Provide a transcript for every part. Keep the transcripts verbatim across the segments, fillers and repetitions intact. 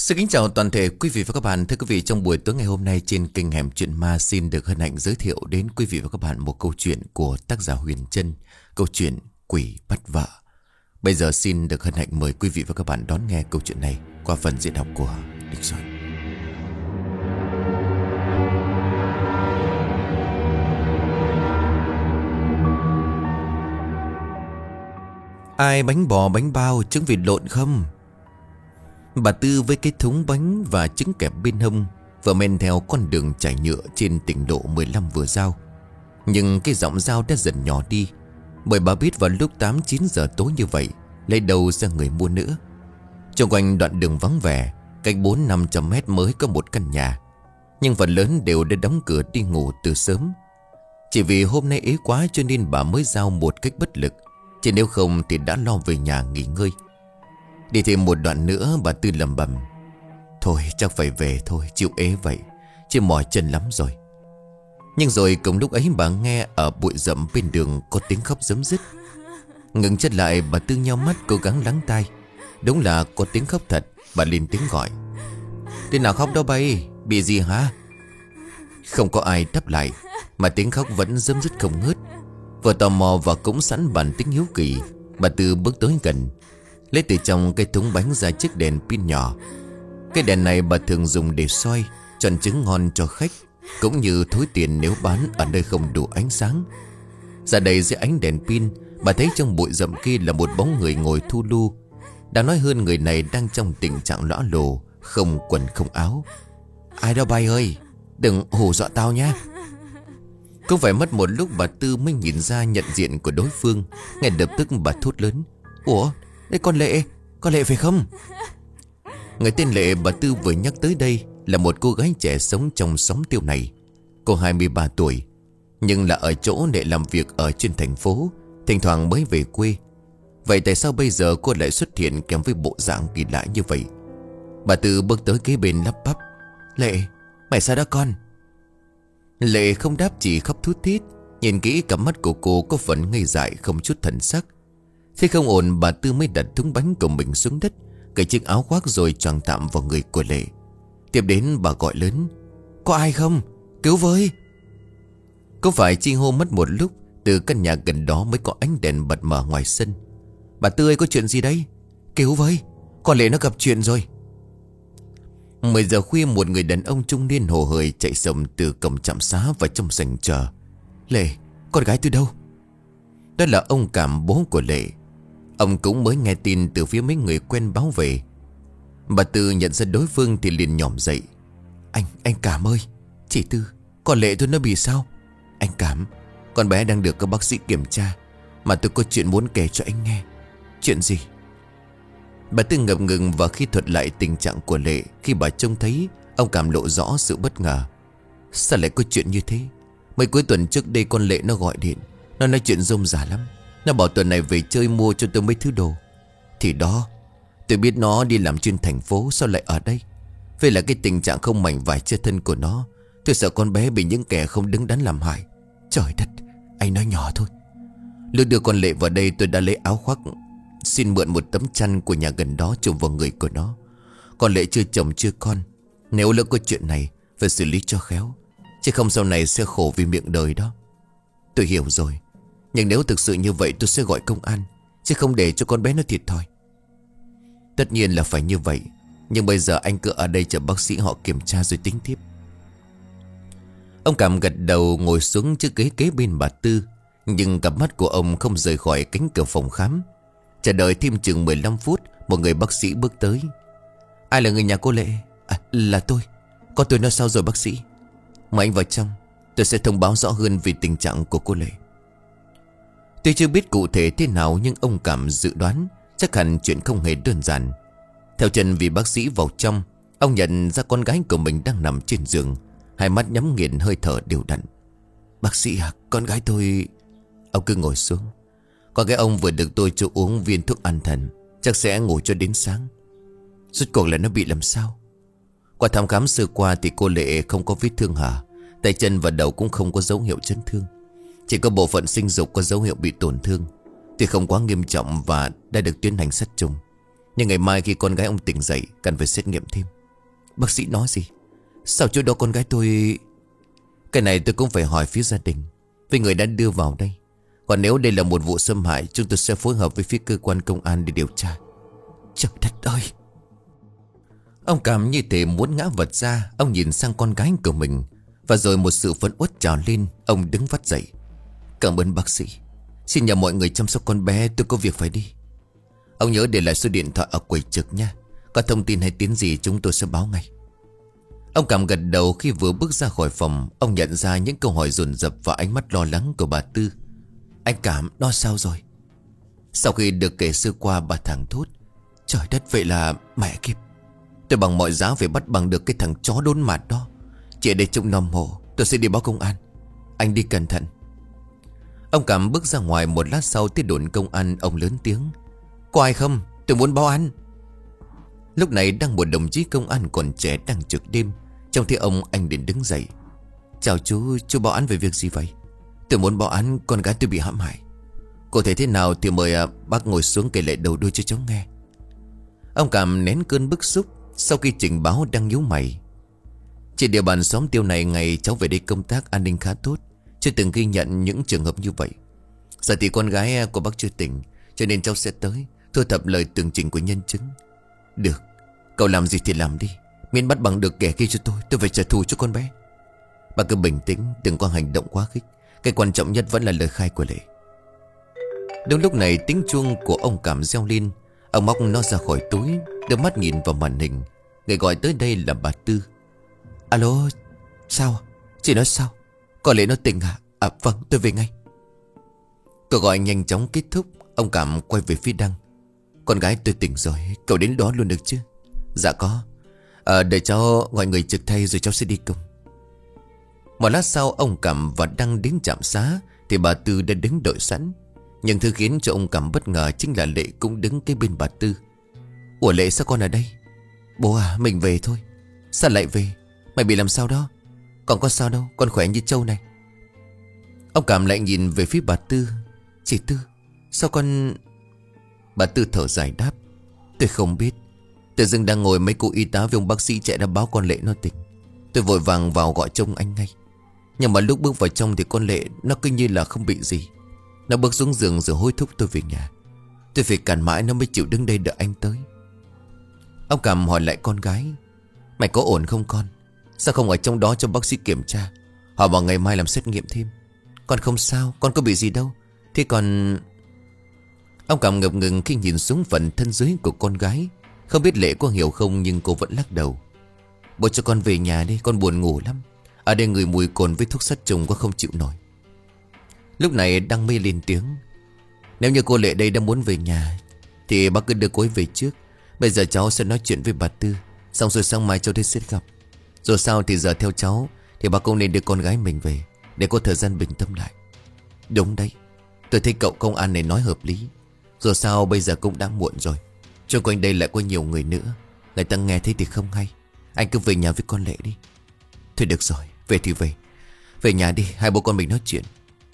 Xin kính chào toàn thể quý vị và các bạn. Thưa quý vị, trong buổi tối ngày hôm nay trên kênh Hẻm Chuyện Ma xin được hân hạnh giới thiệu đến quý vị và các bạn một câu chuyện của tác giả Huyền Trân, câu chuyện Quỷ Bắt Vợ. Bây giờ xin được hân hạnh mời quý vị và các bạn đón nghe câu chuyện này qua phần diễn đọc của Đình Xuân. Ai bánh bò bánh bao trứng vịt lộn không? Bà Tư với cái thúng bánh và trứng kẹp bên hông vừa men theo con đường trải nhựa trên tỉnh lộ mười lăm vừa giao. Nhưng cái giọng dao đã dần nhỏ đi, bởi bà biết vào lúc tám chín giờ tối như vậy lấy đâu ra người mua nữa. Trong quanh đoạn đường vắng vẻ, cách bốn năm trăm mét mới có một căn nhà, nhưng phần lớn đều đã đóng cửa đi ngủ từ sớm. Chỉ vì hôm nay ế quá cho nên bà mới giao một cách bất lực, chứ nếu không thì đã lo về nhà nghỉ ngơi. Đi thêm một đoạn nữa bà Tư lẩm bẩm: thôi chắc phải về thôi, chịu ế vậy, chứ mỏi chân lắm rồi. Nhưng rồi cùng lúc ấy bà nghe ở bụi rậm bên đường có tiếng khóc rấm rứt. Ngừng chân lại, bà Tư nheo mắt cố gắng lắng tai. Đúng là có tiếng khóc thật. Bà lên tiếng gọi: "Tên nào khóc đó bay, bị gì hả?" Không có ai đáp lại, mà tiếng khóc vẫn rấm rứt không ngớt. Vừa tò mò và cũng sẵn bản tính hiếu kỳ, bà Tư bước tới gần, lấy từ trong cái thúng bánh ra chiếc đèn pin nhỏ. Cái đèn này bà thường dùng để soi, chọn trứng ngon cho khách, cũng như thối tiền nếu bán ở nơi không đủ ánh sáng. Ra đây dưới ánh đèn pin, bà thấy trong bụi rậm kia là một bóng người ngồi thu lu. Đáng nói hơn, người này đang trong tình trạng lõa lồ, không quần không áo. "Ai đó bay ơi, đừng hù dọa tao nhá." Cũng phải mất một lúc bà Tư mới nhìn ra nhận diện của đối phương. Ngay lập tức bà thốt lớn: "Ủa, đây con Lệ, con Lệ phải không?" Người tên Lệ bà Tư vừa nhắc tới đây là một cô gái trẻ sống trong xóm tiêu này. Cô hai mươi ba tuổi, nhưng là ở chỗ Lệ làm việc ở trên thành phố, thỉnh thoảng mới về quê. Vậy tại sao bây giờ cô lại xuất hiện kèm với bộ dạng kỳ lạ như vậy? Bà Tư bước tới kế bên lắp bắp: "Lệ, mày sao đó con?" Lệ không đáp, chỉ khóc thút thít. Nhìn kỹ cặp mắt của cô có phần ngây dại, không chút thần sắc. Thế không ổn, bà Tư mới đặt thúng bánh của mình xuống đất, cởi chiếc áo khoác rồi choàng tạm vào người của Lệ. Tiếp đến bà gọi lớn: "Có ai không? Cứu với!" Có phải chi hô mất một lúc, từ căn nhà gần đó mới có ánh đèn bật mở ngoài sân. "Bà Tư ơi, có chuyện gì đấy? Cứu với, con Lệ nó gặp chuyện rồi." Mười giờ khuya, một người đàn ông trung niên hồ hởi chạy sầm từ cổng trạm xá vào trong sảnh chờ. "Lệ, con gái tôi đâu?" Đó là ông Cảm, bố của Lệ. Ông cũng mới nghe tin từ phía mấy người quen báo về. Bà Tư nhận ra đối phương thì liền nhỏm dậy: Anh, anh Cảm ơi, chị Tư, con Lệ tôi nó bị sao?" "Anh Cảm, con bé đang được các bác sĩ kiểm tra, mà tôi có chuyện muốn kể cho anh nghe." "Chuyện gì?" Bà Tư ngập ngừng, và khi thuật lại tình trạng của Lệ khi bà trông thấy, ông Cảm lộ rõ sự bất ngờ. "Sao lại có chuyện như thế? Mấy cuối tuần trước đây con Lệ nó gọi điện, nó nói chuyện rôm rả lắm. Nó bảo tuần này về chơi mua cho tôi mấy thứ đồ. Thì đó, tôi biết nó đi làm chuyên thành phố, sao lại ở đây? Vậy là cái tình trạng không mảnh vải che thân của nó, tôi sợ con bé bị những kẻ không đứng đắn làm hại. Trời đất, anh nói nhỏ thôi. Lúc đưa con Lệ vào đây, tôi đã lấy áo khoác xin mượn một tấm chăn của nhà gần đó trùm vào người của nó. Con Lệ chưa chồng chưa con, nếu lỡ có chuyện này phải xử lý cho khéo, chứ không sau này sẽ khổ vì miệng đời đó." "Tôi hiểu rồi, nhưng nếu thực sự như vậy tôi sẽ gọi công an, chứ không để cho con bé nó thiệt thòi." "Tất nhiên là phải như vậy, nhưng bây giờ anh cứ ở đây chờ bác sĩ họ kiểm tra rồi tính tiếp." Ông Cảm gật đầu, ngồi xuống chiếc ghế kế bên bà Tư. Nhưng cặp mắt của ông không rời khỏi cánh cửa phòng khám. Chờ đợi thêm chừng mười lăm phút, một người bác sĩ bước tới. "Ai là người nhà cô Lệ?" "À, là tôi. Con tôi nó sao rồi bác sĩ?" "Mời anh vào trong, tôi sẽ thông báo rõ hơn về tình trạng của cô Lệ." Tuy chưa biết cụ thể thế nào, nhưng ông Cảm dự đoán chắc hẳn chuyện không hề đơn giản. Theo chân vị bác sĩ vào trong, ông nhận ra con gái của mình đang nằm trên giường, hai mắt nhắm nghiền, hơi thở đều đặn. "Bác sĩ à, con gái tôi..." Ông cứ ngồi xuống. "Con gái ông vừa được tôi cho uống viên thuốc an thần, chắc sẽ ngủ cho đến sáng." "Rốt cuộc là nó bị làm sao?" "Qua thăm khám sơ qua thì cô Lệ không có vết thương hả? Tay chân và đầu cũng không có dấu hiệu chấn thương, chỉ có bộ phận sinh dục có dấu hiệu bị tổn thương. Tuy không quá nghiêm trọng và đã được tiến hành sát trùng, Nhưng ngày mai khi con gái ông tỉnh dậy cần phải xét nghiệm thêm. Bác sĩ nói gì? Sao chỗ đó con gái tôi... Cái này tôi cũng phải hỏi phía gia đình, với người đã đưa vào đây. Còn nếu đây là một vụ xâm hại, chúng tôi sẽ phối hợp với phía cơ quan công an để điều tra. Trời đất ơi! Ông cảm như thể muốn ngã vật ra. Ông nhìn sang con gái của mình, và rồi một sự phấn uất trào lên. Ông đứng vắt dậy. Cảm ơn bác sĩ. Xin nhờ mọi người chăm sóc con bé, tôi có việc phải đi. Ông nhớ để lại số điện thoại ở quầy trực nha. Có thông tin hay tiến gì chúng tôi sẽ báo ngay. Ông cảm gật đầu. Khi vừa bước ra khỏi phòng, ông nhận ra những câu hỏi dồn dập và ánh mắt lo lắng của bà Tư. Anh Cảm, nó sao rồi? Sau khi được kể sơ qua, bà thẳng thốt. Trời đất, vậy là mẹ kiếp, tôi bằng mọi giá phải bắt bằng được cái thằng chó đốn mặt đó. Chỉ để trông nom hộ, tôi sẽ đi báo công an. Anh đi cẩn thận. Ông Cảm bước ra ngoài. Một lát sau tới đồn công an, ông lớn tiếng. Có ai không? Tôi muốn báo án. Lúc này đang một đồng chí công an còn trẻ đang trực đêm. Trông thấy ông, anh liền đứng dậy. Chào chú, chú báo án về việc gì vậy? Tôi muốn báo án con gái tôi bị hãm hại. Cụ thể thế nào thì mời à, bác ngồi xuống kể lại đầu đuôi cho cháu nghe. Ông Cảm nén cơn bức xúc. Sau khi trình báo đang nhíu mày. Trên địa bàn xóm Tiêu này, ngày cháu về đây công tác an ninh khá tốt, chưa từng ghi nhận những trường hợp như vậy. Giờ thì con gái của bác chưa tỉnh, cho nên cháu sẽ tới thu thập lời tường trình của nhân chứng. Được, cậu làm gì thì làm đi, miễn bắt bằng được kẻ kia cho tôi. Tôi phải trả thù cho con bé. Bà cứ bình tĩnh, đừng có hành động quá khích. Cái quan trọng nhất vẫn là lời khai của Lệ. Đúng lúc này tiếng chuông của ông Cảm reo lên. Ông móc nó ra khỏi túi, đưa mắt nhìn vào màn hình. Người gọi tới đây là bà Tư. Alo, sao? Chị nói sao? Có Lệ nó tỉnh à? À vâng, tôi về ngay. Cuộc gọi nhanh chóng kết thúc. Ông Cảm quay về phía Đăng. Con gái tôi tỉnh rồi, cậu đến đó luôn được chứ? Dạ có. À, để cháu gọi người trực thay rồi cháu sẽ đi cùng. Một lát sau, ông Cảm và Đăng đến trạm xá thì bà Tư đã đứng đợi sẵn. Nhưng thứ khiến cho ông Cảm bất ngờ chính là Lệ cũng đứng kế bên bà Tư. Ủa Lệ, sao con ở đây? Bố à, mình về thôi. Sao lại về? Mày bị làm sao đó? Còn có sao đâu, con khỏe như trâu này. Ông Cảm lại nhìn về phía bà Tư. Chị Tư, sao con... Bà Tư thở dài đáp. Tôi không biết. Tự dưng đang ngồi mấy cô y tá với ông bác sĩ chạy ra báo con Lệ nó tỉnh. Tôi vội vàng vào gọi trông anh ngay. Nhưng mà lúc bước vào trong thì con Lệ nó cứ như là không bị gì. Nó bước xuống giường rồi hối thúc tôi về nhà. Tôi phải cản mãi nó mới chịu đứng đây đợi anh tới. Ông Cảm hỏi lại con gái. Mày có ổn không con? Sao không ở trong đó cho bác sĩ kiểm tra? Họ bảo ngày mai làm xét nghiệm thêm. Con không sao, con có bị gì đâu. Thế còn... Ông Cảm ngập ngừng khi nhìn xuống phần thân dưới của con gái. Không biết Lệ có hiểu không, nhưng cô vẫn lắc đầu. Bố cho con về nhà đi, con buồn ngủ lắm. Ở đây người mùi cồn với thuốc sát trùng con không chịu nổi. Lúc này Đăng mê lên tiếng. Nếu như cô Lệ đây đã muốn về nhà thì bác cứ đưa cô ấy về trước. Bây giờ cháu sẽ nói chuyện với bà Tư, xong rồi sáng mai cháu đến sẽ gặp. Rồi sao thì giờ theo cháu thì bà cũng nên đưa con gái mình về, để có thời gian bình tâm lại. Đúng đấy, tôi thấy cậu công an này nói hợp lý. Rồi sao bây giờ cũng đã muộn rồi. Cho quanh đây lại có nhiều người nữa, người ta nghe thấy thì không hay. Anh cứ về nhà với con Lệ đi. Thôi được rồi, về thì về. Về nhà đi, hai bố con mình nói chuyện.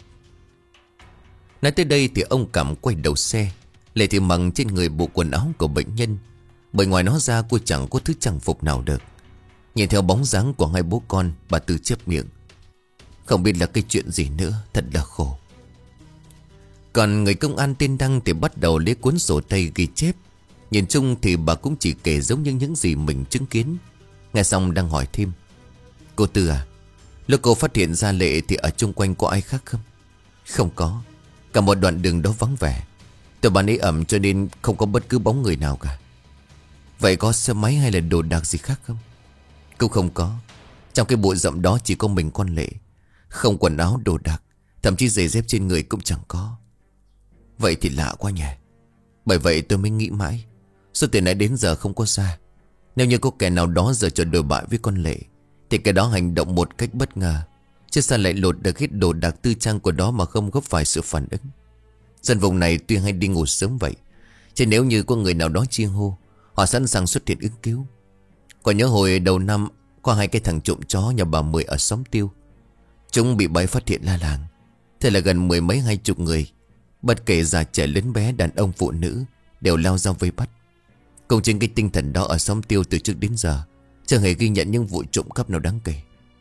Nói tới đây thì ông Cảm quay đầu xe. Lệ thì mặc trên người bộ quần áo của bệnh nhân, bởi ngoài nó ra cô chẳng có thứ trang phục nào được. Nhìn theo bóng dáng của hai bố con, bà Tư chép miệng. Không biết là cái chuyện gì nữa, thật là khổ. Còn người công an tên Đăng thì bắt đầu lấy cuốn sổ tay ghi chép. Nhìn chung thì bà cũng chỉ kể giống như những gì mình chứng kiến. Nghe xong Đăng hỏi thêm. Cô Tư à, lúc cô phát hiện ra Lệ thì ở chung quanh có ai khác không? Không có. Cả một đoạn đường đó vắng vẻ. Tôi bán ấy ẩm cho nên không có bất cứ bóng người nào cả. Vậy có xe máy hay là đồ đạc gì khác không? Cũng không có. Trong cái bụi rậm đó chỉ có mình con Lệ. Không quần áo đồ đạc, thậm chí giày dép trên người cũng chẳng có. Vậy thì lạ quá nhỉ. Bởi vậy tôi mới nghĩ mãi, số tiền này đến giờ không có ra. Nếu như có kẻ nào đó giờ trò đồi bại với con Lệ thì kẻ đó hành động một cách bất ngờ, chứ sao lại lột được hết đồ đạc tư trang của đó mà không góp phải sự phản ứng. Dân vùng này tuy hay đi ngủ sớm vậy, chứ nếu như có người nào đó chi hô, họ sẵn sàng xuất hiện ứng cứu. Còn nhớ hồi đầu năm có hai cái thằng trộm chó nhà bà Mười ở xóm Tiêu. Chúng bị bẫy phát hiện la làng. Thế là gần mười mấy hai chục người, bất kể già trẻ lớn bé, đàn ông phụ nữ, đều lao ra vây bắt. Công chính cái tinh thần đó ở xóm Tiêu từ trước đến giờ chưa hề ghi nhận những vụ trộm cắp nào đáng kể.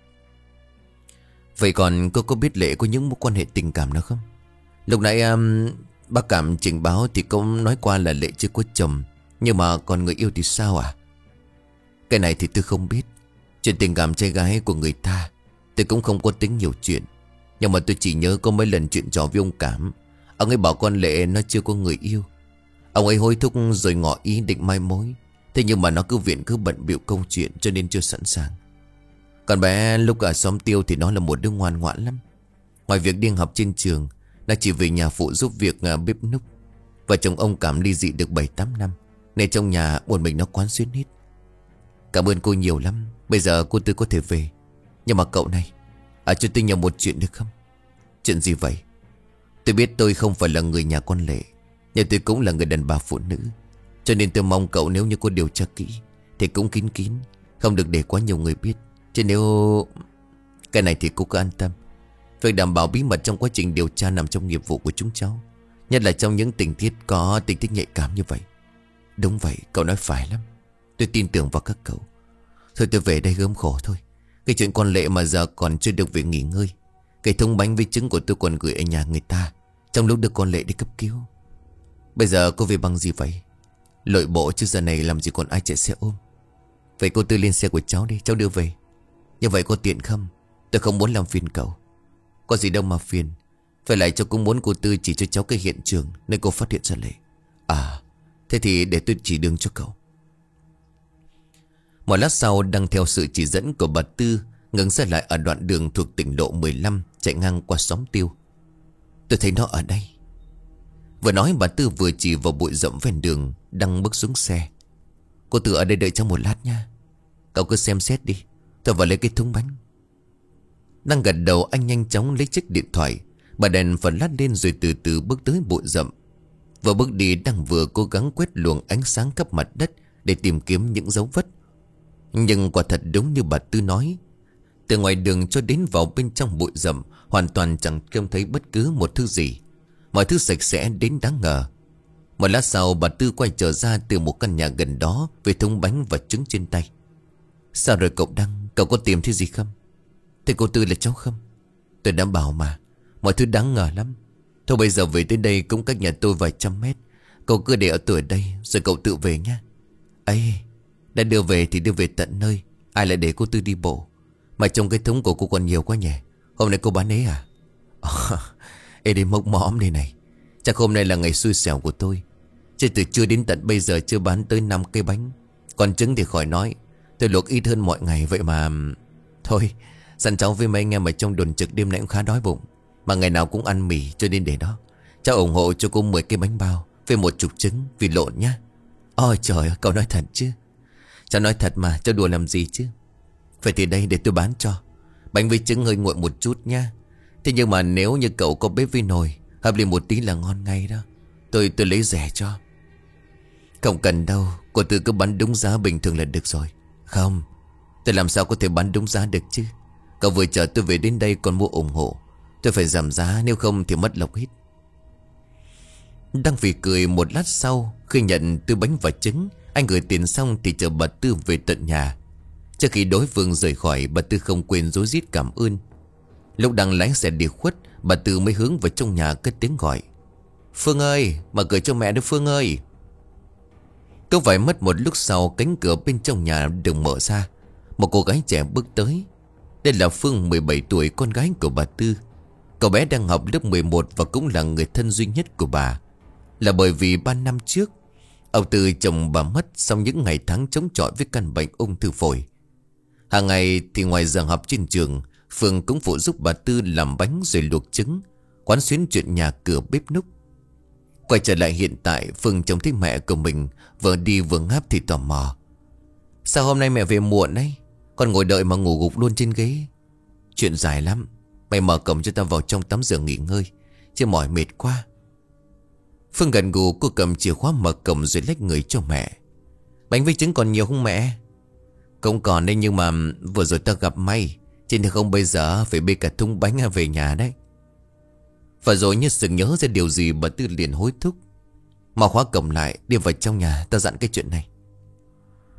Vậy còn cô có biết Lệ có những mối quan hệ tình cảm nào không? Lúc nãy um, bác Cảm trình báo thì cô nói qua là Lệ chưa có chồng. Nhưng mà còn người yêu thì sao à? Cái này thì tôi không biết. Chuyện tình cảm trai gái của người ta tôi cũng không có tính nhiều chuyện. Nhưng mà tôi chỉ nhớ có mấy lần chuyện trò với ông Cảm. Ông ấy bảo con Lệ nó chưa có người yêu. Ông ấy hối thúc rồi ngỏ ý định mai mối. Thế nhưng mà nó cứ viện cứ bận bịu công chuyện cho nên chưa sẵn sàng. Còn bé lúc ở xóm Tiêu thì nó là một đứa ngoan ngoãn lắm. Ngoài việc đi học trên trường, nó chỉ về nhà phụ giúp việc bếp núc. Và chồng ông Cảm ly dị được bảy tám năm nên trong nhà một mình nó quán xuyến hết. Cảm ơn cô nhiều lắm. Bây giờ cô Tư có thể về. Nhưng mà cậu này, à, cho tôi nhờ một chuyện được không? Chuyện gì vậy? Tôi biết tôi không phải là người nhà con Lệ, nhưng tôi cũng là người đàn bà phụ nữ. Cho nên tôi mong cậu nếu như có điều tra kỹ thì cũng kín kín, không được để quá nhiều người biết. Chứ nếu... Cái này thì cô cứ an tâm. Việc đảm bảo bí mật trong quá trình điều tra nằm trong nghiệp vụ của chúng cháu. Nhất là trong những tình tiết có tình tiết nhạy cảm như vậy. Đúng vậy, cậu nói phải lắm. Tôi tin tưởng vào các cậu. Thôi tôi về đây gớm khổ thôi. Cái chuyện con Lệ mà giờ còn chưa được về nghỉ ngơi. Cái thùng bánh với trứng của tôi còn gửi ở nhà người ta trong lúc đưa con Lệ đi cấp cứu. Bây giờ cô về bằng gì vậy? Lội bộ chứ giờ này làm gì còn ai chạy xe ôm. Vậy cô Tư lên xe của cháu đi, cháu đưa về. Như vậy có tiện không? Tôi không muốn làm phiền cậu. Có gì đâu mà phiền. Phải lại cháu cũng muốn cô Tư chỉ cho cháu cái hiện trường nơi cô phát hiện ra Lệ. À, thế thì để tôi chỉ đường cho cậu. Một lát sau, đang theo sự chỉ dẫn của bà Tư, ngừng xe lại ở đoạn đường thuộc tỉnh lộ mười lăm chạy ngang qua xóm Tiêu. Tôi thấy nó ở đây. Vừa nói bà Tư vừa chỉ vào bụi rậm ven đường, đang bước xuống xe. Cô Tư ở đây đợi cháu một lát nha. Cậu cứ xem xét đi, tôi vào lấy cái thúng bánh. Đang gật đầu, anh nhanh chóng lấy chiếc điện thoại, bà đèn phần lát lên rồi từ từ bước tới bụi rậm. Vừa bước đi đang vừa cố gắng quét luồng ánh sáng khắp mặt đất để tìm kiếm những dấu vết. Nhưng quả thật đúng như bà Tư nói, từ ngoài đường cho đến vào bên trong bụi rậm hoàn toàn chẳng trông thấy bất cứ một thứ gì. Mọi thứ sạch sẽ đến đáng ngờ. Một lát sau bà Tư quay trở ra từ một căn nhà gần đó với thúng bánh và trứng trên tay. Sao rồi cậu Đăng, cậu có tìm thấy gì không? Thế cô Tư là cháu không? Tôi đã bảo mà, mọi thứ đáng ngờ lắm. Thôi bây giờ về tới đây cũng cách nhà tôi vài trăm mét. Cậu cứ để ở tôi ở đây rồi cậu tự về nhé. Ấy, đã đưa về thì đưa về tận nơi. Ai lại để cô Tư đi bộ? Mà trong cái thúng của cô còn nhiều quá nhỉ? Hôm nay cô bán ấy à? Ê đi mốc mõm đây này. Chắc hôm nay là ngày xui xẻo của tôi. Chứ từ trưa đến tận bây giờ chưa bán tới năm cây bánh. Còn trứng thì khỏi nói. Tôi luộc ít hơn mọi ngày vậy mà. Thôi, dặn cháu với mấy anh em ở trong đồn trực đêm nay cũng khá đói bụng. Mà ngày nào cũng ăn mì cho nên để đó. Cháu ủng hộ cho cô mười cái bánh bao với một chục trứng vì lộn nhá. Ôi trời ơi, cậu nói thật chứ? Cháu nói thật mà, cháu đùa làm gì chứ? Vậy thì đây để tôi bán cho. Bánh với trứng hơi nguội một chút nha. Thế nhưng mà nếu như cậu có bếp với nồi hợp lên một tí là ngon ngay đó. Tôi tôi lấy rẻ cho. Không cần đâu, cô Tư cứ bán đúng giá bình thường là được rồi. Không, tôi làm sao có thể bán đúng giá được chứ? Cậu vừa chờ tôi về đến đây còn mua ủng hộ. Tôi phải giảm giá, nếu không thì mất lộc hết. Đang vì cười một lát sau, khi nhận từ bánh và trứng, anh gửi tiền xong thì chờ bà Tư về tận nhà. Trước khi đối phương rời khỏi, bà Tư không quên rối rít cảm ơn. Lúc đang lái xe đi khuất, bà Tư mới hướng vào trong nhà cất tiếng gọi. Phương ơi, mở cửa cho mẹ đó Phương ơi. Cứ phải mất một lúc sau, cánh cửa bên trong nhà được mở ra. Một cô gái trẻ bước tới. Đây là Phương, mười bảy tuổi, con gái của bà Tư. Cậu bé đang học lớp mười một và cũng là người thân duy nhất của bà. Là bởi vì ba năm trước ông Tư chồng bà mất sau những ngày tháng chống chọi với căn bệnh ung thư phổi. Hàng ngày thì ngoài giờ học trên trường, Phương cũng phụ giúp bà Tư làm bánh rồi luộc trứng, quán xuyến chuyện nhà cửa bếp núc. Quay trở lại hiện tại, Phương trông thấy mẹ của mình vừa đi vừa ngáp thì tò mò. Sao hôm nay mẹ về muộn đấy? Con ngồi đợi mà ngủ gục luôn trên ghế. Chuyện dài lắm. Mày mở cổng cho tao vào trong tắm rửa nghỉ ngơi, chứ mỏi mệt quá. Phương gần gù, cô cầm chìa khóa mở cổng rồi lách người cho mẹ. Bánh với trứng còn nhiều không mẹ? Cũng còn đấy, nhưng mà vừa rồi tao gặp may, chứ nếu không bây giờ phải bê cả thùng bánh về nhà đấy. Và rồi như sực nhớ ra điều gì, bà Tư liền hối thúc. Mau khóa cổng lại, đi vào trong nhà, tao dặn cái chuyện này.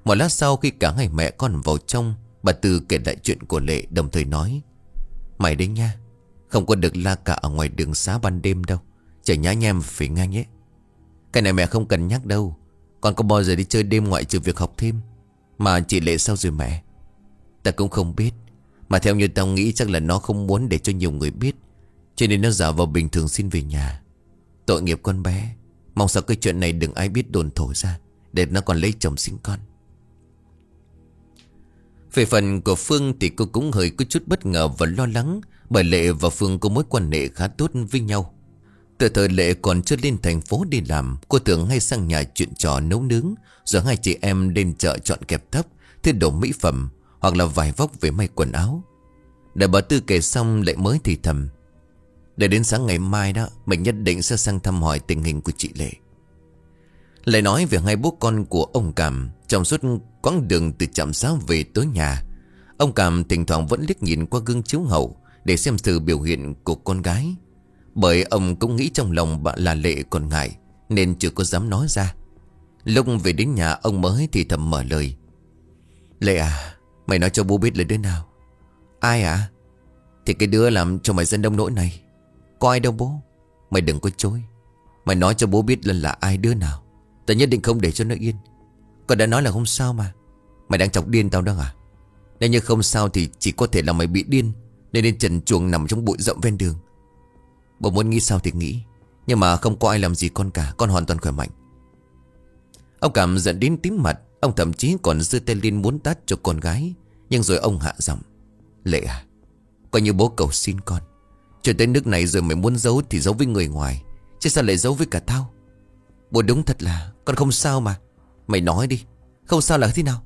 Một lát sau khi cả hai mẹ con vào trong, bà Tư kể lại chuyện của Lệ, đồng thời nói: Mày đấy nha, không có được la cả ở ngoài đường xá ban đêm đâu. Chả nhá nhem phải nghe nhé. Cái này mẹ không cần nhắc đâu. Con có bao giờ đi chơi đêm ngoại trừ việc học thêm. Mà chị Lệ sao rồi mẹ? Ta cũng không biết. Mà theo như tao nghĩ chắc là nó không muốn để cho nhiều người biết, cho nên nó giả vào bình thường xin về nhà. Tội nghiệp con bé. Mong sao cái chuyện này đừng ai biết đồn thổi ra, để nó còn lấy chồng sinh con. Về phần của Phương thì cô cũng hơi có chút bất ngờ và lo lắng, bởi Lệ và Phương có mối quan hệ khá tốt với nhau. Từ thời Lệ còn chưa lên thành phố đi làm, cô thường hay sang nhà chuyện trò nấu nướng, rồi hai chị em lên chợ chọn kẹp thấp, thứ đồ mỹ phẩm, hoặc là vải vóc về may quần áo. Đợi bà Tư kể xong, Lệ mới thì thầm: Để đến sáng ngày mai đó, mình nhất định sẽ sang thăm hỏi tình hình của chị Lệ. Lại nói về hai bố con của ông Cảm. Trong suốt quãng đường từ trạm xá về tới nhà, ông Cảm thỉnh thoảng vẫn liếc nhìn qua gương chiếu hậu để xem sự biểu hiện của con gái. Bởi ông cũng nghĩ trong lòng bà là Lệ còn ngại, nên chưa có dám nói ra. Lúc về đến nhà, ông mới thì thầm mở lời: Lệ à, mày nói cho bố biết là đứa nào? Ai à? Thì cái đứa làm cho mày dân đông nỗi này. Có ai đâu bố. Mày đừng có chối. Mày nói cho bố biết là là ai, đứa nào. Tao nhất định không để cho nó yên. Con đã nói là không sao mà. Mày đang chọc điên tao đó à? Nếu như không sao thì chỉ có thể là mày bị điên, nên lên trần truồng nằm trong bụi rậm ven đường. Bố muốn nghĩ sao thì nghĩ, nhưng mà không có ai làm gì con cả. Con hoàn toàn khỏe mạnh. Ông Cảm giận đến tím mặt. Ông thậm chí còn giơ tay lên muốn tát cho con gái, nhưng rồi ông hạ giọng: Lệ à, coi như bố cầu xin con. Chuyện tới nước này rồi mày muốn giấu thì giấu với người ngoài, chứ sao lại giấu với cả tao? Bố đúng thật là con không sao mà. Mày nói đi, không sao là thế nào?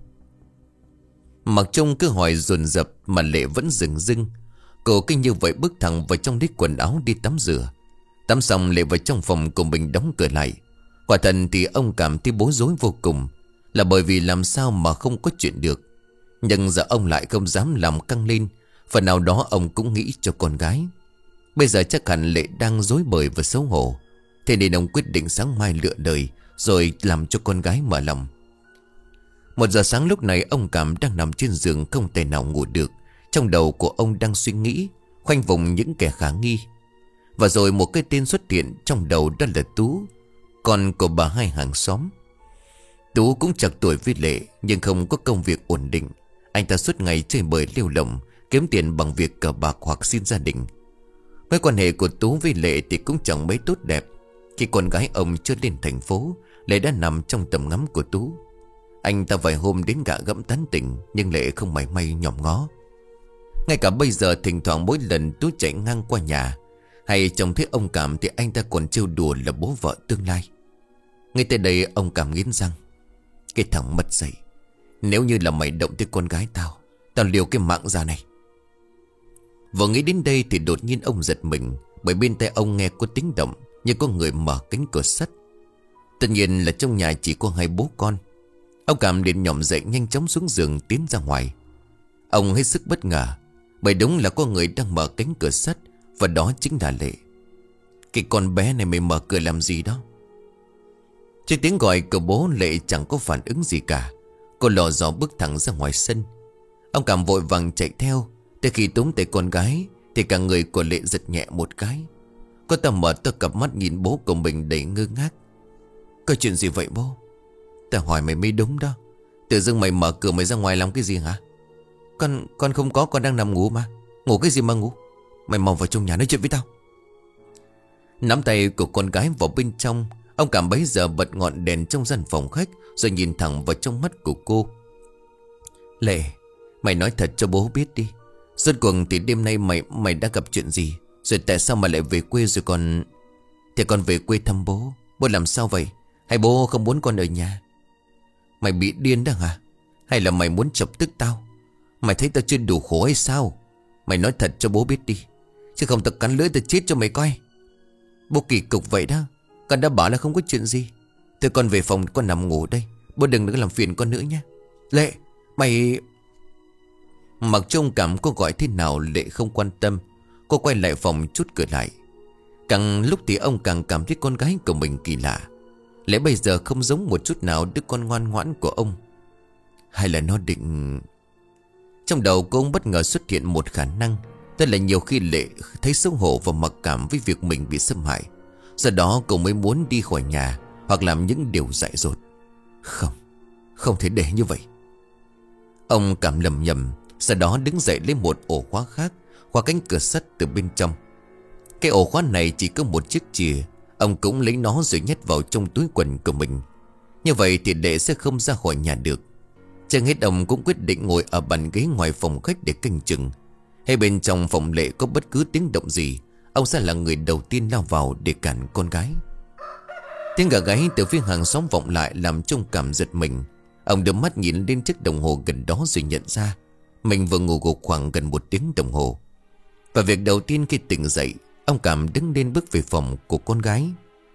Mặc Trung cứ hỏi dồn dập mà Lệ vẫn dừng dưng. Cô kinh như vậy bước thẳng vào trong đít quần áo đi tắm rửa. Tắm xong Lệ vào trong phòng của mình đóng cửa lại. Quả thật thì ông cảm thấy bối rối vô cùng, là bởi vì làm sao mà không có chuyện được. Nhưng giờ ông lại không dám làm căng lên. Phần nào đó ông cũng nghĩ cho con gái. Bây giờ chắc hẳn Lệ đang rối bời và xấu hổ, thế nên ông quyết định sáng mai lựa đời, rồi làm cho con gái mở lòng. Một giờ sáng lúc này, ông Cảm đang nằm trên giường không thể nào ngủ được. Trong đầu của ông đang suy nghĩ, khoanh vùng những kẻ khả nghi. Và rồi một cái tên xuất hiện trong đầu, đó là Tú, con của bà hai hàng xóm. Tú cũng chạc tuổi với Lệ, nhưng không có công việc ổn định. Anh ta suốt ngày chơi bời lêu lỏng, kiếm tiền bằng việc cờ bạc hoặc xin gia đình. Mối quan hệ của Tú với Lệ thì cũng chẳng mấy tốt đẹp. Khi con gái ông chưa lên thành phố, Lệ đã nằm trong tầm ngắm của Tú. Anh ta vài hôm đến gạ gẫm tán tỉnh, nhưng Lệ không mảy may nhòm ngó. Ngay cả bây giờ, thỉnh thoảng mỗi lần Tú chạy ngang qua nhà, hay trông thấy ông Cảm, thì anh ta còn trêu đùa là bố vợ tương lai. Ngay tới đây, ông Cảm nghiến răng: Cái thằng mất dạy, nếu như là mày động tới con gái tao, tao liều cái mạng ra này. Vừa nghĩ đến đây thì đột nhiên ông giật mình, bởi bên tai ông nghe có tiếng động, như có người mở cánh cửa sắt. Tất nhiên là trong nhà chỉ có hai bố con. Ông Cảm liền nhỏm dậy, nhanh chóng xuống giường tiến ra ngoài. Ông hết sức bất ngờ, bởi đúng là có người đang mở cánh cửa sắt, và đó chính là Lệ. Cái con bé này mày mở cửa làm gì đó? Trước tiếng gọi của bố, Lệ chẳng có phản ứng gì cả. Cô lò dò bước thẳng ra ngoài sân. Ông Cảm vội vàng chạy theo. Tới khi túm tay con gái thì cả người của Lệ giật nhẹ một cái. Cô ta mở to cặp mắt nhìn bố của mình đầy ngơ ngác. Có chuyện gì vậy bố? Ta hỏi mày mới đúng đó. Tự dưng mày mở cửa mày ra ngoài làm cái gì hả? Con con không có, con đang nằm ngủ mà. Ngủ cái gì mà ngủ? Mày mau vào trong nhà nói chuyện với tao. Nắm tay của con gái vào bên trong, ông Cảm bấy giờ bật ngọn đèn trong gian phòng khách, rồi nhìn thẳng vào trong mắt của cô. Lệ, mày nói thật cho bố biết đi. Rốt cuộc thì đêm nay mày mày đã gặp chuyện gì? Rồi tại sao mà lại về quê rồi còn... Thì con về quê thăm bố. Bố làm sao vậy? Hay bố không muốn con ở nhà? Mày bị điên đó hả? Hay là mày muốn chọc tức tao? Mày thấy tao chưa đủ khổ hay sao? Mày nói thật cho bố biết đi, chứ không tao cắn lưỡi tao chết cho mày coi. Bố kỳ cục vậy đó. Con đã bảo là không có chuyện gì. Thôi con về phòng con nằm ngủ đây. Bố đừng có làm phiền con nữa nhé. Lệ, mày... Mặc cho ông Cảm có gọi thế nào Lệ không quan tâm. Cô quay lại phòng chốt cửa lại. Càng lúc thì ông càng cảm thấy con gái của mình kỳ lạ. Lẽ bây giờ không giống một chút nào đứa con ngoan ngoãn của ông. Hay là nó định... Trong đầu cô ông bất ngờ xuất hiện một khả năng. Tức là nhiều khi Lệ thấy xấu hổ và mặc cảm với việc mình bị xâm hại. Do đó cô mới muốn đi khỏi nhà hoặc làm những điều dại dột. Không, không thể để như vậy. Ông cảm lầm nhầm. Sau đó đứng dậy lấy một ổ khóa khác, khóa cánh cửa sắt từ bên trong. Cái ổ khóa này chỉ có một chiếc chìa. Ông cũng lấy nó rồi nhét vào trong túi quần của mình. Như vậy thì Lệ sẽ không ra khỏi nhà được. Chẳng hết ông cũng quyết định ngồi ở bàn ghế ngoài phòng khách để canh chừng. Hay bên trong phòng Lệ có bất cứ tiếng động gì, ông sẽ là người đầu tiên lao vào để cản con gái. Tiếng gà gáy từ phía hàng xóm vọng lại làm trông cảm giật mình. Ông đưa mắt nhìn lên chiếc đồng hồ gần đó rồi nhận ra mình vừa ngủ gục khoảng gần một tiếng đồng hồ. Và việc đầu tiên khi tỉnh dậy, ông Cảm đứng lên bước về phòng của con gái.